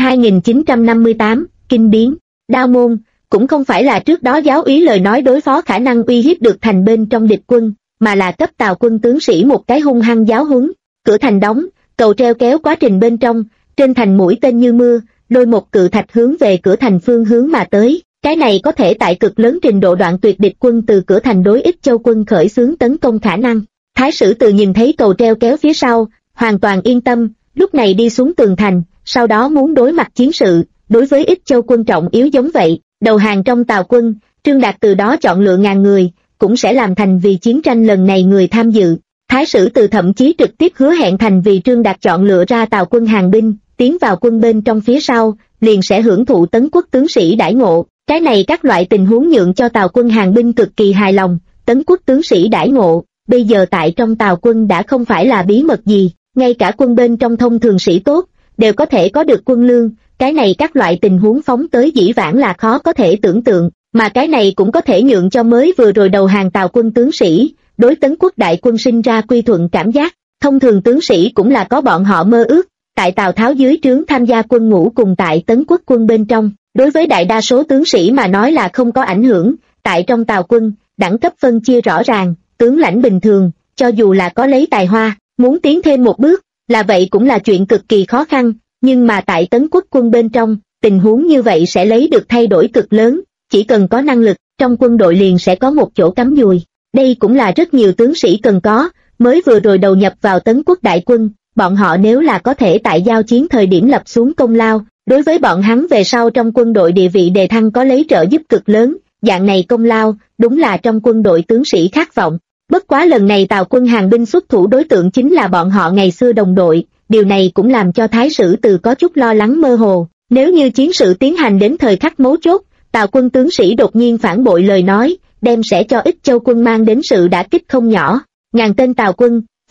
2958, Kinh biến. Đao môn, cũng không phải là trước đó giáo úy lời nói đối phó khả năng uy hiếp được thành bên trong địch quân, mà là cấp Tào quân tướng sĩ một cái hung hăng giáo huấn. Cửa thành đóng, cầu treo kéo quá trình bên trong, trên thành mũi tên như mưa, lôi một cự thạch hướng về cửa thành phương hướng mà tới. Cái này có thể tại cực lớn trình độ đoạn tuyệt địch quân từ cửa thành đối Ích Châu quân khởi xướng tấn công khả năng. Thái sử Từ nhìn thấy cầu treo kéo phía sau, hoàn toàn yên tâm, lúc này đi xuống tường thành, sau đó muốn đối mặt chiến sự. Đối với Ích Châu quân trọng yếu giống vậy, đầu hàng trong Tào quân, Trương Đạt từ đó chọn lựa ngàn người, cũng sẽ làm thành vì chiến tranh lần này người tham dự. Thái sử Từ thậm chí trực tiếp hứa hẹn thành vì Trương Đạt chọn lựa ra Tào quân hàng binh, tiến vào quân bên trong phía sau, liền sẽ hưởng thụ Tấn quốc tướng sĩ đãi ngộ. Cái này các loại tình huống nhượng cho Tào quân hàng binh cực kỳ hài lòng. Tấn quốc tướng sĩ đãi ngộ, bây giờ tại trong Tào quân đã không phải là bí mật gì, ngay cả quân bên trong thông thường sĩ tốt, đều có thể có được quân lương. Cái này các loại tình huống phóng tới dĩ vãng là khó có thể tưởng tượng, mà cái này cũng có thể nhượng cho mới vừa rồi đầu hàng Tào quân tướng sĩ, đối Tấn quốc đại quân sinh ra quy thuận cảm giác. Thông thường tướng sĩ cũng là có bọn họ mơ ước, tại Tào Tháo dưới trướng tham gia quân ngũ cùng tại Tấn quốc quân bên trong, đối với đại đa số tướng sĩ mà nói là không có ảnh hưởng. Tại trong Tào quân, đẳng cấp phân chia rõ ràng, tướng lãnh bình thường, cho dù là có lấy tài hoa, muốn tiến thêm một bước, là vậy cũng là chuyện cực kỳ khó khăn. Nhưng mà tại Tấn quốc quân bên trong, tình huống như vậy sẽ lấy được thay đổi cực lớn, chỉ cần có năng lực, trong quân đội liền sẽ có một chỗ cắm dùi. Đây cũng là rất nhiều tướng sĩ cần có, mới vừa rồi đầu nhập vào Tấn quốc đại quân, bọn họ nếu là có thể tại giao chiến thời điểm lập xuống công lao, đối với bọn hắn về sau trong quân đội địa vị đề thăng có lấy trợ giúp cực lớn, dạng này công lao, đúng là trong quân đội tướng sĩ khát vọng. Bất quá lần này Tào quân hàng binh xuất thủ đối tượng chính là bọn họ ngày xưa đồng đội, điều này cũng làm cho Thái sử Từ có chút lo lắng mơ hồ. Nếu như chiến sự tiến hành đến thời khắc mấu chốt, Tào quân tướng sĩ đột nhiên phản bội lời nói, đem sẽ cho Ích Châu quân mang đến sự đả kích không nhỏ. Ngàn tên Tào quân,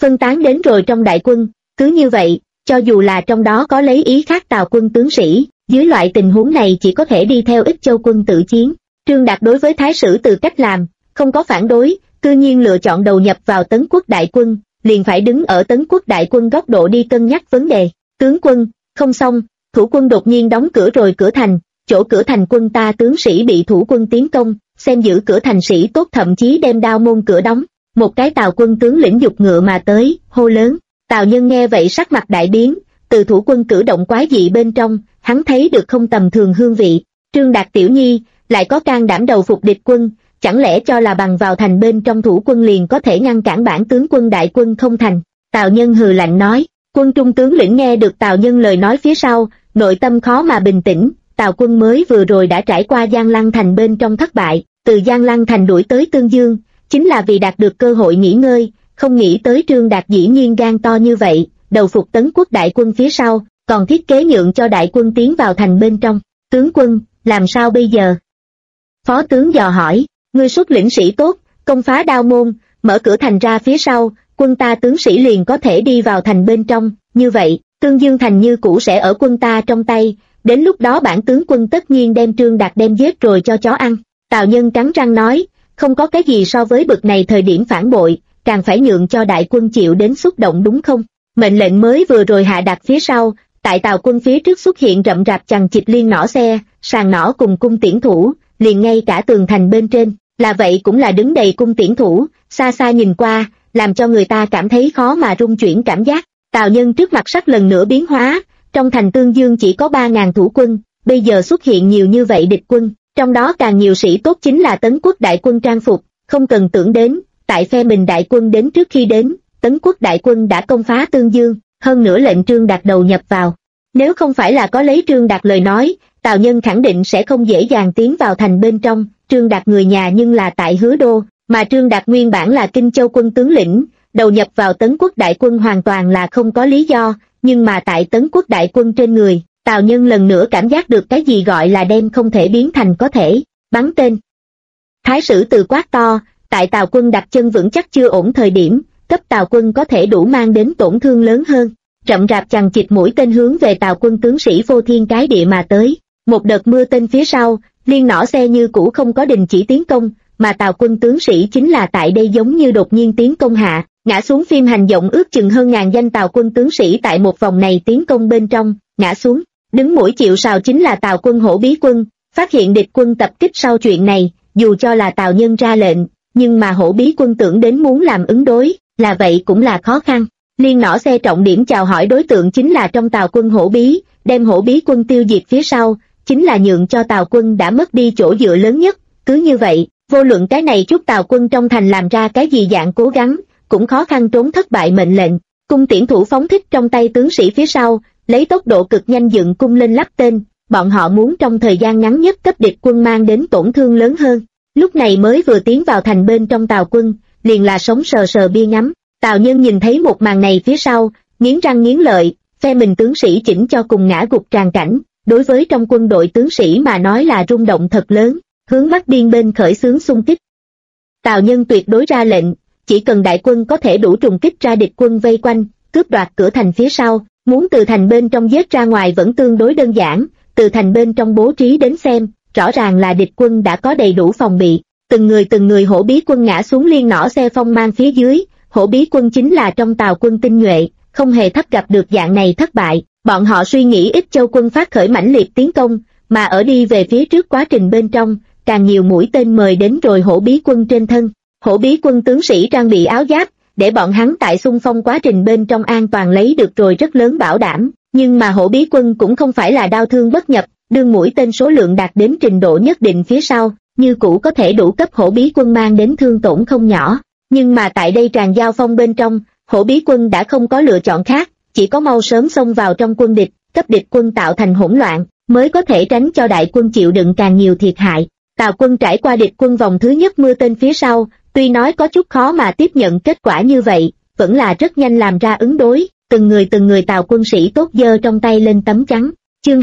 phân tán đến rồi trong đại quân. Cứ như vậy, cho dù là trong đó có lấy ý khác Tào quân tướng sĩ, dưới loại tình huống này chỉ có thể đi theo Ích Châu quân tự chiến. Trương Đạt đối với Thái Sử Từ cách làm, không có phản đối, cư nhiên lựa chọn đầu nhập vào Tấn Quốc đại quân, liền phải đứng ở Tấn Quốc đại quân góc độ đi cân nhắc vấn đề. Tướng quân, không xong, thủ quân đột nhiên đóng cửa rồi cửa thành, chỗ cửa thành quân ta tướng sĩ bị thủ quân tiến công, xem giữ cửa thành sĩ tốt thậm chí đem đao môn cửa đóng. Một cái Tào quân tướng lĩnh dục ngựa mà tới, hô lớn. Tào Nhân nghe vậy sắc mặt đại biến, từ thủ quân cử động quái dị bên trong, hắn thấy được không tầm thường hương vị. Trương Đạt tiểu nhi, lại có can đảm đầu phục địch quân, chẳng lẽ cho là bằng vào thành bên trong thủ quân liền có thể ngăn cản bản tướng quân đại quân không thành? Tào Nhân hừ lạnh nói. Quân trung tướng lĩnh nghe được Tào Nhân lời nói phía sau, nội tâm khó mà bình tĩnh. Tào quân mới vừa rồi đã trải qua Giang Lăng thành bên trong thất bại, từ Giang Lăng thành đuổi tới Tương Dương, chính là vì đạt được cơ hội nghỉ ngơi, không nghĩ tới Trương Đạt dĩ nhiên gan to như vậy, đầu phục Tấn Quốc đại quân phía sau, còn thiết kế nhượng cho đại quân tiến vào thành bên trong. Tướng quân, làm sao bây giờ? Phó tướng dò hỏi. Ngươi xuất lĩnh sĩ tốt, công phá đao môn, mở cửa thành ra phía sau, quân ta tướng sĩ liền có thể đi vào thành bên trong, như vậy, Tương Dương thành như cũ sẽ ở quân ta trong tay, đến lúc đó bản tướng quân tất nhiên đem Trương Đạt đem giết rồi cho chó ăn. Tào Nhân cắn răng nói, không có cái gì so với bực này thời điểm phản bội, càng phải nhượng cho đại quân chịu đến xúc động đúng không? Mệnh lệnh mới vừa rồi hạ đặt phía sau, tại Tào quân phía trước xuất hiện rậm rạp chằng chịt liên nỏ xe, sàn nỏ cùng cung tiễn thủ, liền ngay cả tường thành bên trên, là vậy cũng là đứng đầy cung tiễn thủ, xa xa nhìn qua, làm cho người ta cảm thấy khó mà rung chuyển cảm giác. Tào Nhân trước mặt sắc lần nữa biến hóa, trong thành Tương Dương chỉ có 3.000 thủ quân, bây giờ xuất hiện nhiều như vậy địch quân, trong đó càng nhiều sĩ tốt chính là Tấn Quốc đại quân trang phục, không cần tưởng đến, tại phe mình đại quân đến trước khi đến, Tấn Quốc đại quân đã công phá Tương Dương, hơn nữa lệnh Trương Đạt đầu nhập vào. Nếu không phải là có lấy Trương Đạt lời nói, Tào Nhân khẳng định sẽ không dễ dàng tiến vào thành bên trong. Trương Đạt người nhà nhưng là tại Hứa Đô, mà Trương Đạt nguyên bản là Kinh Châu quân tướng lĩnh, đầu nhập vào Tấn Quốc đại quân hoàn toàn là không có lý do, nhưng mà tại Tấn Quốc đại quân trên người, Tào Nhân lần nữa cảm giác được cái gì gọi là đem không thể biến thành có thể, bắn tên. Thái Sử Từ quát to, tại Tào quân đặt chân vững chắc chưa ổn thời điểm, cấp Tào quân có thể đủ mang đến tổn thương lớn hơn. Rậm rạp chằng chịt mũi tên hướng về Tào quân tướng sĩ phô thiên cái địa mà tới. Một đợt mưa tên phía sau, liên nỏ xe như cũ không có đình chỉ tiến công, mà Tào quân tướng sĩ chính là tại đây giống như đột nhiên tiến công hạ, ngã xuống. Phim hành động ước chừng hơn ngàn danh Tào quân tướng sĩ tại một vòng này tiến công bên trong, ngã xuống. Đứng mũi chịu sào chính là Tào quân Hổ Bí quân, phát hiện địch quân tập kích sau chuyện này, dù cho là Tào Nhân ra lệnh, nhưng mà Hổ Bí quân tưởng đến muốn làm ứng đối, là vậy cũng là khó khăn. Liên nỏ xe trọng điểm chào hỏi đối tượng chính là trong Tào quân Hổ Bí, đem Hổ Bí quân tiêu diệt phía sau, chính là nhượng cho Tào quân đã mất đi chỗ dựa lớn nhất. Cứ như vậy, vô luận cái này chút Tào quân trong thành làm ra cái gì dạng cố gắng, cũng khó khăn trốn thất bại mệnh lệnh. Cung tiễn thủ phóng thích trong tay tướng sĩ phía sau, lấy tốc độ cực nhanh dựng cung lên lắp tên, bọn họ muốn trong thời gian ngắn nhất cấp địch quân mang đến tổn thương lớn hơn. Lúc này mới vừa tiến vào thành bên trong Tào quân, liền là sống sờ sờ bia ngắm. Tào Nhân nhìn thấy một màn này phía sau, nghiến răng nghiến lợi, phe mình tướng sĩ chỉnh cho cùng ngã gục tràn cảnh, đối với trong quân đội tướng sĩ mà nói là rung động thật lớn, hướng Bắc Biên bên khởi xướng xung kích. Tào Nhân tuyệt đối ra lệnh, chỉ cần đại quân có thể đủ trùng kích ra địch quân vây quanh, cướp đoạt cửa thành phía sau, muốn từ thành bên trong giết ra ngoài vẫn tương đối đơn giản, từ thành bên trong bố trí đến xem, rõ ràng là địch quân đã có đầy đủ phòng bị. Từng người Hổ Bí quân ngã xuống liên nỏ xe phong mang phía dưới. Hổ Bí quân chính là trong Tào quân tinh nhuệ, không hề thấp gặp được dạng này thất bại. Bọn họ suy nghĩ Ích Châu quân phát khởi mãnh liệt tiến công, mà ở đi về phía trước quá trình bên trong, càng nhiều mũi tên mời đến rồi Hổ Bí quân trên thân. Hổ Bí quân tướng sĩ trang bị áo giáp, để bọn hắn tại xung phong quá trình bên trong an toàn lấy được rồi rất lớn bảo đảm. Nhưng mà Hổ Bí quân cũng không phải là đao thương bất nhập, đương mũi tên số lượng đạt đến trình độ nhất định phía sau, như cũ có thể đủ cấp Hổ Bí quân mang đến thương tổn không nhỏ. Nhưng mà tại đây tràn giao phong bên trong, Hổ Bí quân đã không có lựa chọn khác, chỉ có mau sớm xông vào trong quân địch, cấp địch quân tạo thành hỗn loạn, mới có thể tránh cho đại quân chịu đựng càng nhiều thiệt hại. Tào quân trải qua địch quân vòng thứ nhất mưa tên phía sau, tuy nói có chút khó mà tiếp nhận kết quả như vậy, vẫn là rất nhanh làm ra ứng đối, từng người Tào quân sĩ tốt giơ trong tay lên tấm trắng. Chương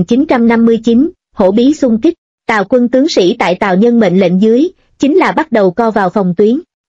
2959, Hổ Bí xung kích. Tào quân tướng sĩ tại Tào Nhân mệnh lệnh dưới, chính là bắt đầu co vào phòng tuyến.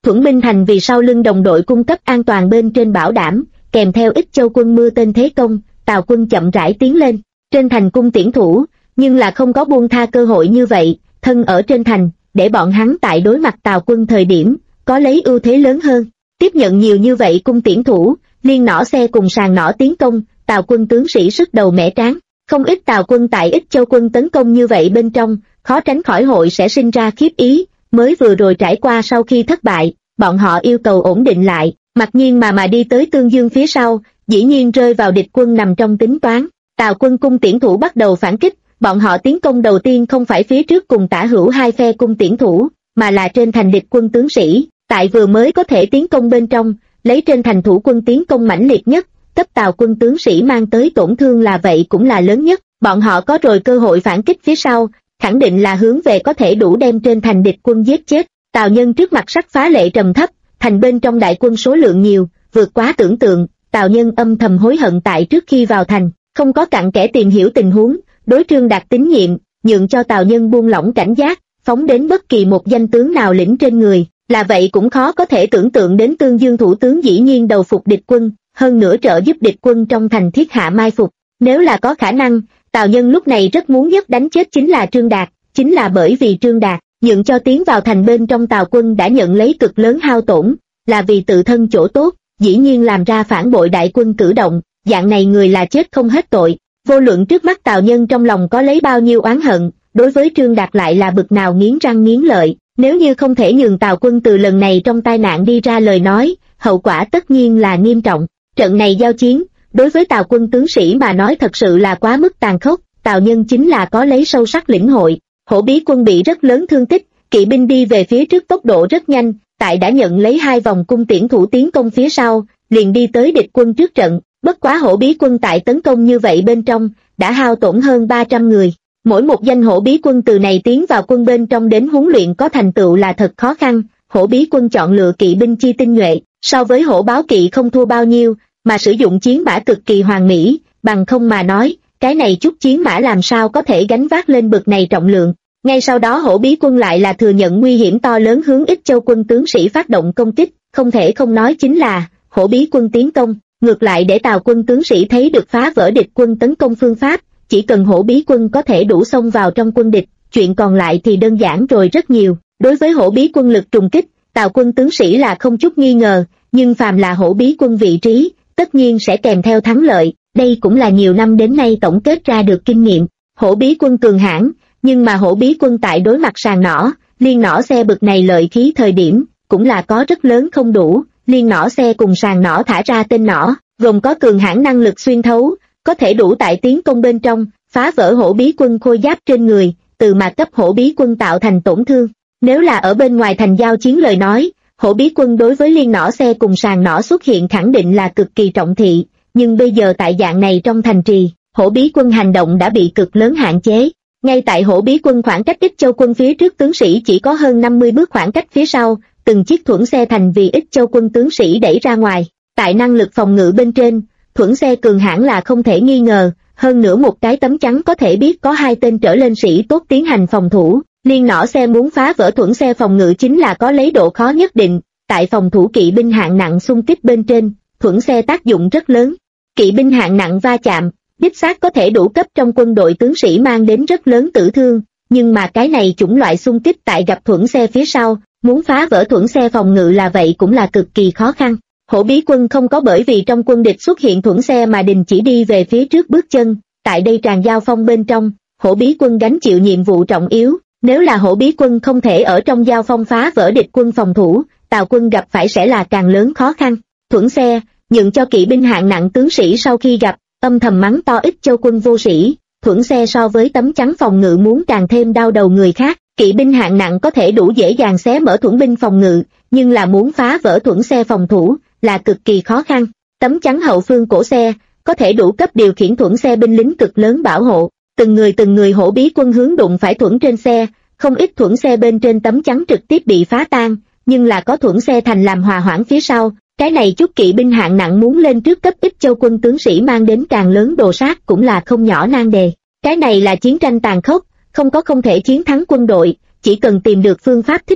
Thuẫn binh thành vì sau lưng đồng đội cung cấp an toàn bên trên bảo đảm, kèm theo Ích Châu quân mưa tên thế công, Tào quân chậm rãi tiến lên. Trên thành cung tiễn thủ, nhưng là không có buông tha cơ hội như vậy, thân ở trên thành, để bọn hắn tại đối mặt Tào quân thời điểm, có lấy ưu thế lớn hơn. Tiếp nhận nhiều như vậy cung tiễn thủ, liên nỏ xe cùng sàng nỏ tiến công, Tào quân tướng sĩ sức đầu mẻ trán. Không ít Tào quân tại Ích Châu quân tấn công như vậy bên trong, khó tránh khỏi hội sẽ sinh ra khiếp ý, mới vừa rồi trải qua sau khi thất bại, bọn họ yêu cầu ổn định lại, mặc nhiên mà đi tới Tương Dương phía sau, dĩ nhiên rơi vào địch quân nằm trong tính toán. Tào quân cung tiễn thủ bắt đầu phản kích, bọn họ tiến công đầu tiên không phải phía trước cùng tả hữu hai phe cung tiễn thủ, mà là trên thành địch quân tướng sĩ, tại vừa mới có thể tiến công bên trong, lấy trên thành thủ quân tiến công mãnh liệt nhất, cấp Tào quân tướng sĩ mang tới tổn thương là vậy cũng là lớn nhất, bọn họ có rồi cơ hội phản kích phía sau, khẳng định là hướng về có thể đủ đem trên thành địch quân giết chết. Tào Nhân trước mặt sắc phá lệ trầm thấp, thành bên trong đại quân số lượng nhiều, vượt quá tưởng tượng, Tào Nhân âm thầm hối hận tại trước khi vào thành, không có cặn kẽ tìm hiểu tình huống, đối Trương Đạt tín nhiệm, nhượng cho Tào Nhân buông lỏng cảnh giác, phóng đến bất kỳ một danh tướng nào lĩnh trên người, là vậy cũng khó có thể tưởng tượng đến Tương Dương thủ tướng dĩ nhiên đầu phục địch quân, hơn nữa trợ giúp địch quân trong thành thiết hạ mai phục. Nếu là có khả năng, Tào Nhân lúc này rất muốn nhất đánh chết chính là Trương Đạt, chính là bởi vì Trương Đạt, nhượng cho tiến vào thành bên trong Tào quân đã nhận lấy cực lớn hao tổn, là vì tự thân chỗ tốt, dĩ nhiên làm ra phản bội đại quân cử động, dạng này người là chết không hết tội. Vô luận trước mắt Tào Nhân trong lòng có lấy bao nhiêu oán hận, đối với Trương Đạt lại là bực nào nghiến răng nghiến lợi, nếu như không thể nhường Tào quân từ lần này trong tai nạn đi ra lời nói, hậu quả tất nhiên là nghiêm trọng. Trận này giao chiến, đối với Tào quân tướng sĩ mà nói thật sự là quá mức tàn khốc, Tào Nhân chính là có lấy sâu sắc lĩnh hội. Hổ Bí quân bị rất lớn thương tích, kỵ binh đi về phía trước tốc độ rất nhanh, tại đã nhận lấy hai vòng cung tiễn thủ tiến công phía sau, liền đi tới địch quân trước trận, bất quá Hổ Bí quân tại tấn công như vậy bên trong, đã hao tổn hơn 300 người. Mỗi một danh Hổ Bí quân từ này tiến vào quân bên trong đến huấn luyện có thành tựu là thật khó khăn, Hổ Bí quân chọn lựa kỵ binh chi tinh nhuệ, so với Hổ Báo kỵ không thua bao nhiêu, mà sử dụng chiến mã cực kỳ hoàn mỹ, bằng không mà nói, cái này chút chiến mã làm sao có thể gánh vác lên bực này trọng lượng. Ngay sau đó Hổ Bí quân lại là thừa nhận nguy hiểm to lớn hướng Ích Châu quân tướng sĩ phát động công kích, không thể không nói chính là, Hổ Bí quân tiến công, ngược lại để Tào quân tướng sĩ thấy được phá vỡ địch quân tấn công phương pháp, chỉ cần Hổ Bí quân có thể đủ xông vào trong quân địch, chuyện còn lại thì đơn giản rồi rất nhiều. Đối với Hổ Bí quân lực trùng kích, Tào quân tướng sĩ là không chút nghi ngờ, nhưng phàm là Hổ Bí quân vị trí, tất nhiên sẽ kèm theo thắng lợi, đây cũng là nhiều năm đến nay tổng kết ra được kinh nghiệm. Hổ Bí quân cường hãn, nhưng mà Hổ Bí quân tại đối mặt sàng nỏ, liên nỏ xe bực này lợi khí thời điểm, cũng là có rất lớn không đủ, liên nỏ xe cùng sàng nỏ thả ra tên nỏ, gồm có cường hãn năng lực xuyên thấu, có thể đủ tại tiến công bên trong, phá vỡ Hổ Bí quân khôi giáp trên người, từ mà cấp Hổ Bí quân tạo thành tổn thương. Nếu là ở bên ngoài thành giao chiến lời nói, Hổ Bí quân đối với liên nỏ xe cùng sàng nỏ xuất hiện khẳng định là cực kỳ trọng thị, nhưng bây giờ tại dạng này trong thành trì, Hổ Bí quân hành động đã bị cực lớn hạn chế. Ngay tại Hổ Bí quân khoảng cách Ích Châu quân phía trước tướng sĩ chỉ có hơn 50 bước khoảng cách phía sau, từng chiếc thuẫn xe thành vì Ích Châu quân tướng sĩ đẩy ra ngoài. Tại năng lực phòng ngự bên trên, thuẫn xe cường hãn là không thể nghi ngờ, hơn nữa một cái tấm chắn có thể biết có 2 tên trở lên sĩ tốt tiến hành phòng thủ. Liên nỏ xe muốn phá vỡ thuẫn xe phòng ngự chính là có lấy độ khó nhất định, tại phòng thủ kỵ binh hạng nặng xung kích bên trên, thuẫn xe tác dụng rất lớn. Kỵ binh hạng nặng va chạm, đích xác có thể đủ cấp trong quân đội tướng sĩ mang đến rất lớn tử thương, nhưng mà cái này chủng loại xung kích tại gặp thuẫn xe phía sau, muốn phá vỡ thuẫn xe phòng ngự là vậy cũng là cực kỳ khó khăn. Hổ Bí quân không có bởi vì trong quân địch xuất hiện thuẫn xe mà đình chỉ đi về phía trước bước chân, tại đây tràn giao phong bên trong, Hổ Bí quân gánh chịu nhiệm vụ trọng yếu, nếu là Hổ Bí quân không thể ở trong giao phong phá vỡ địch quân phòng thủ, Tào quân gặp phải sẽ là càng lớn khó khăn. Thuẫn xe, nhượng cho kỵ binh hạng nặng tướng sĩ sau khi gặp, âm thầm mắng to Ích Châu quân vô sĩ, thuẫn xe so với tấm chắn phòng ngự muốn càng thêm đau đầu người khác, kỵ binh hạng nặng có thể đủ dễ dàng xé mở thuẫn binh phòng ngự, nhưng là muốn phá vỡ thuẫn xe phòng thủ, là cực kỳ khó khăn. Tấm chắn hậu phương cổ xe, có thể đủ cấp điều khiển thuẫn xe binh lính cực lớn bảo hộ, từng người Hổ Bí quân hướng đụng phải thuẫn trên xe, không ít thuẫn xe bên trên tấm chắn trực tiếp bị phá tan, nhưng là có thuẫn xe thành làm hòa hoãn phía sau, cái này chút kỵ binh hạng nặng muốn lên trước cấp Ích Châu quân tướng sĩ mang đến càng lớn đồ sát cũng là không nhỏ nan đề. Cái này là chiến tranh tàn khốc, không thể chiến thắng quân đội, chỉ cần tìm được phương pháp thích hợp,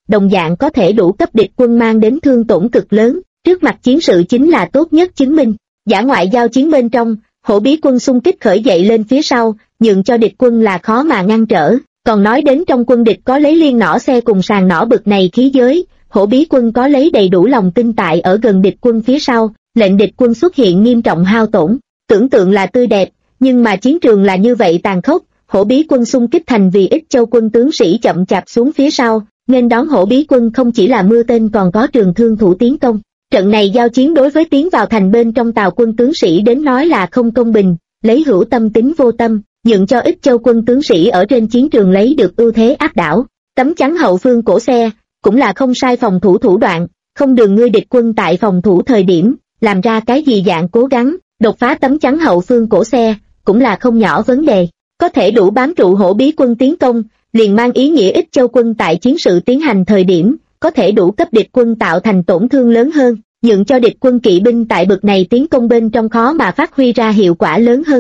đồng dạng có thể đủ cấp địch quân mang đến thương tổn cực lớn, trước mặt chiến sự chính là tốt nhất chứng minh. Dã ngoại giao chiến bên trong, hổ bí quân xung kích khởi dậy lên phía sau, nhường cho địch quân là khó mà ngăn trở, còn nói đến trong quân địch có lấy liên nỏ xe cùng sàn nỏ bực này khí giới, hổ bí quân có lấy đầy đủ lòng tin tại ở gần địch quân phía sau, lệnh địch quân xuất hiện nghiêm trọng hao tổn. Tưởng tượng là tươi đẹp, nhưng mà chiến trường là như vậy tàn khốc, hổ bí quân xung kích thành vì Ích Châu quân tướng sĩ chậm chạp xuống phía sau, nên đón hổ bí quân không chỉ là mưa tên còn có trường thương thủ tiến công. Trận này giao chiến đối với tiến vào thành bên trong Tào quân tướng sĩ đến nói là không công bình, lấy hữu tâm tính vô tâm, nhượng cho Ích Châu quân tướng sĩ ở trên chiến trường lấy được ưu thế áp đảo. Tấm chắn hậu phương cổ xe, cũng là không sai phòng thủ thủ đoạn, không đường ngươi địch quân tại phòng thủ thời điểm, làm ra cái gì dạng cố gắng, đột phá tấm chắn hậu phương cổ xe, cũng là không nhỏ vấn đề. Có thể đủ bám trụ hổ bí quân tiến công, liền mang ý nghĩa Ích Châu quân tại chiến sự tiến hành thời điểm, có thể đủ cấp địch quân tạo thành tổn thương lớn hơn, nhượng cho địch quân kỵ binh tại bực này tiến công bên trong khó mà phát huy ra hiệu quả lớn hơn.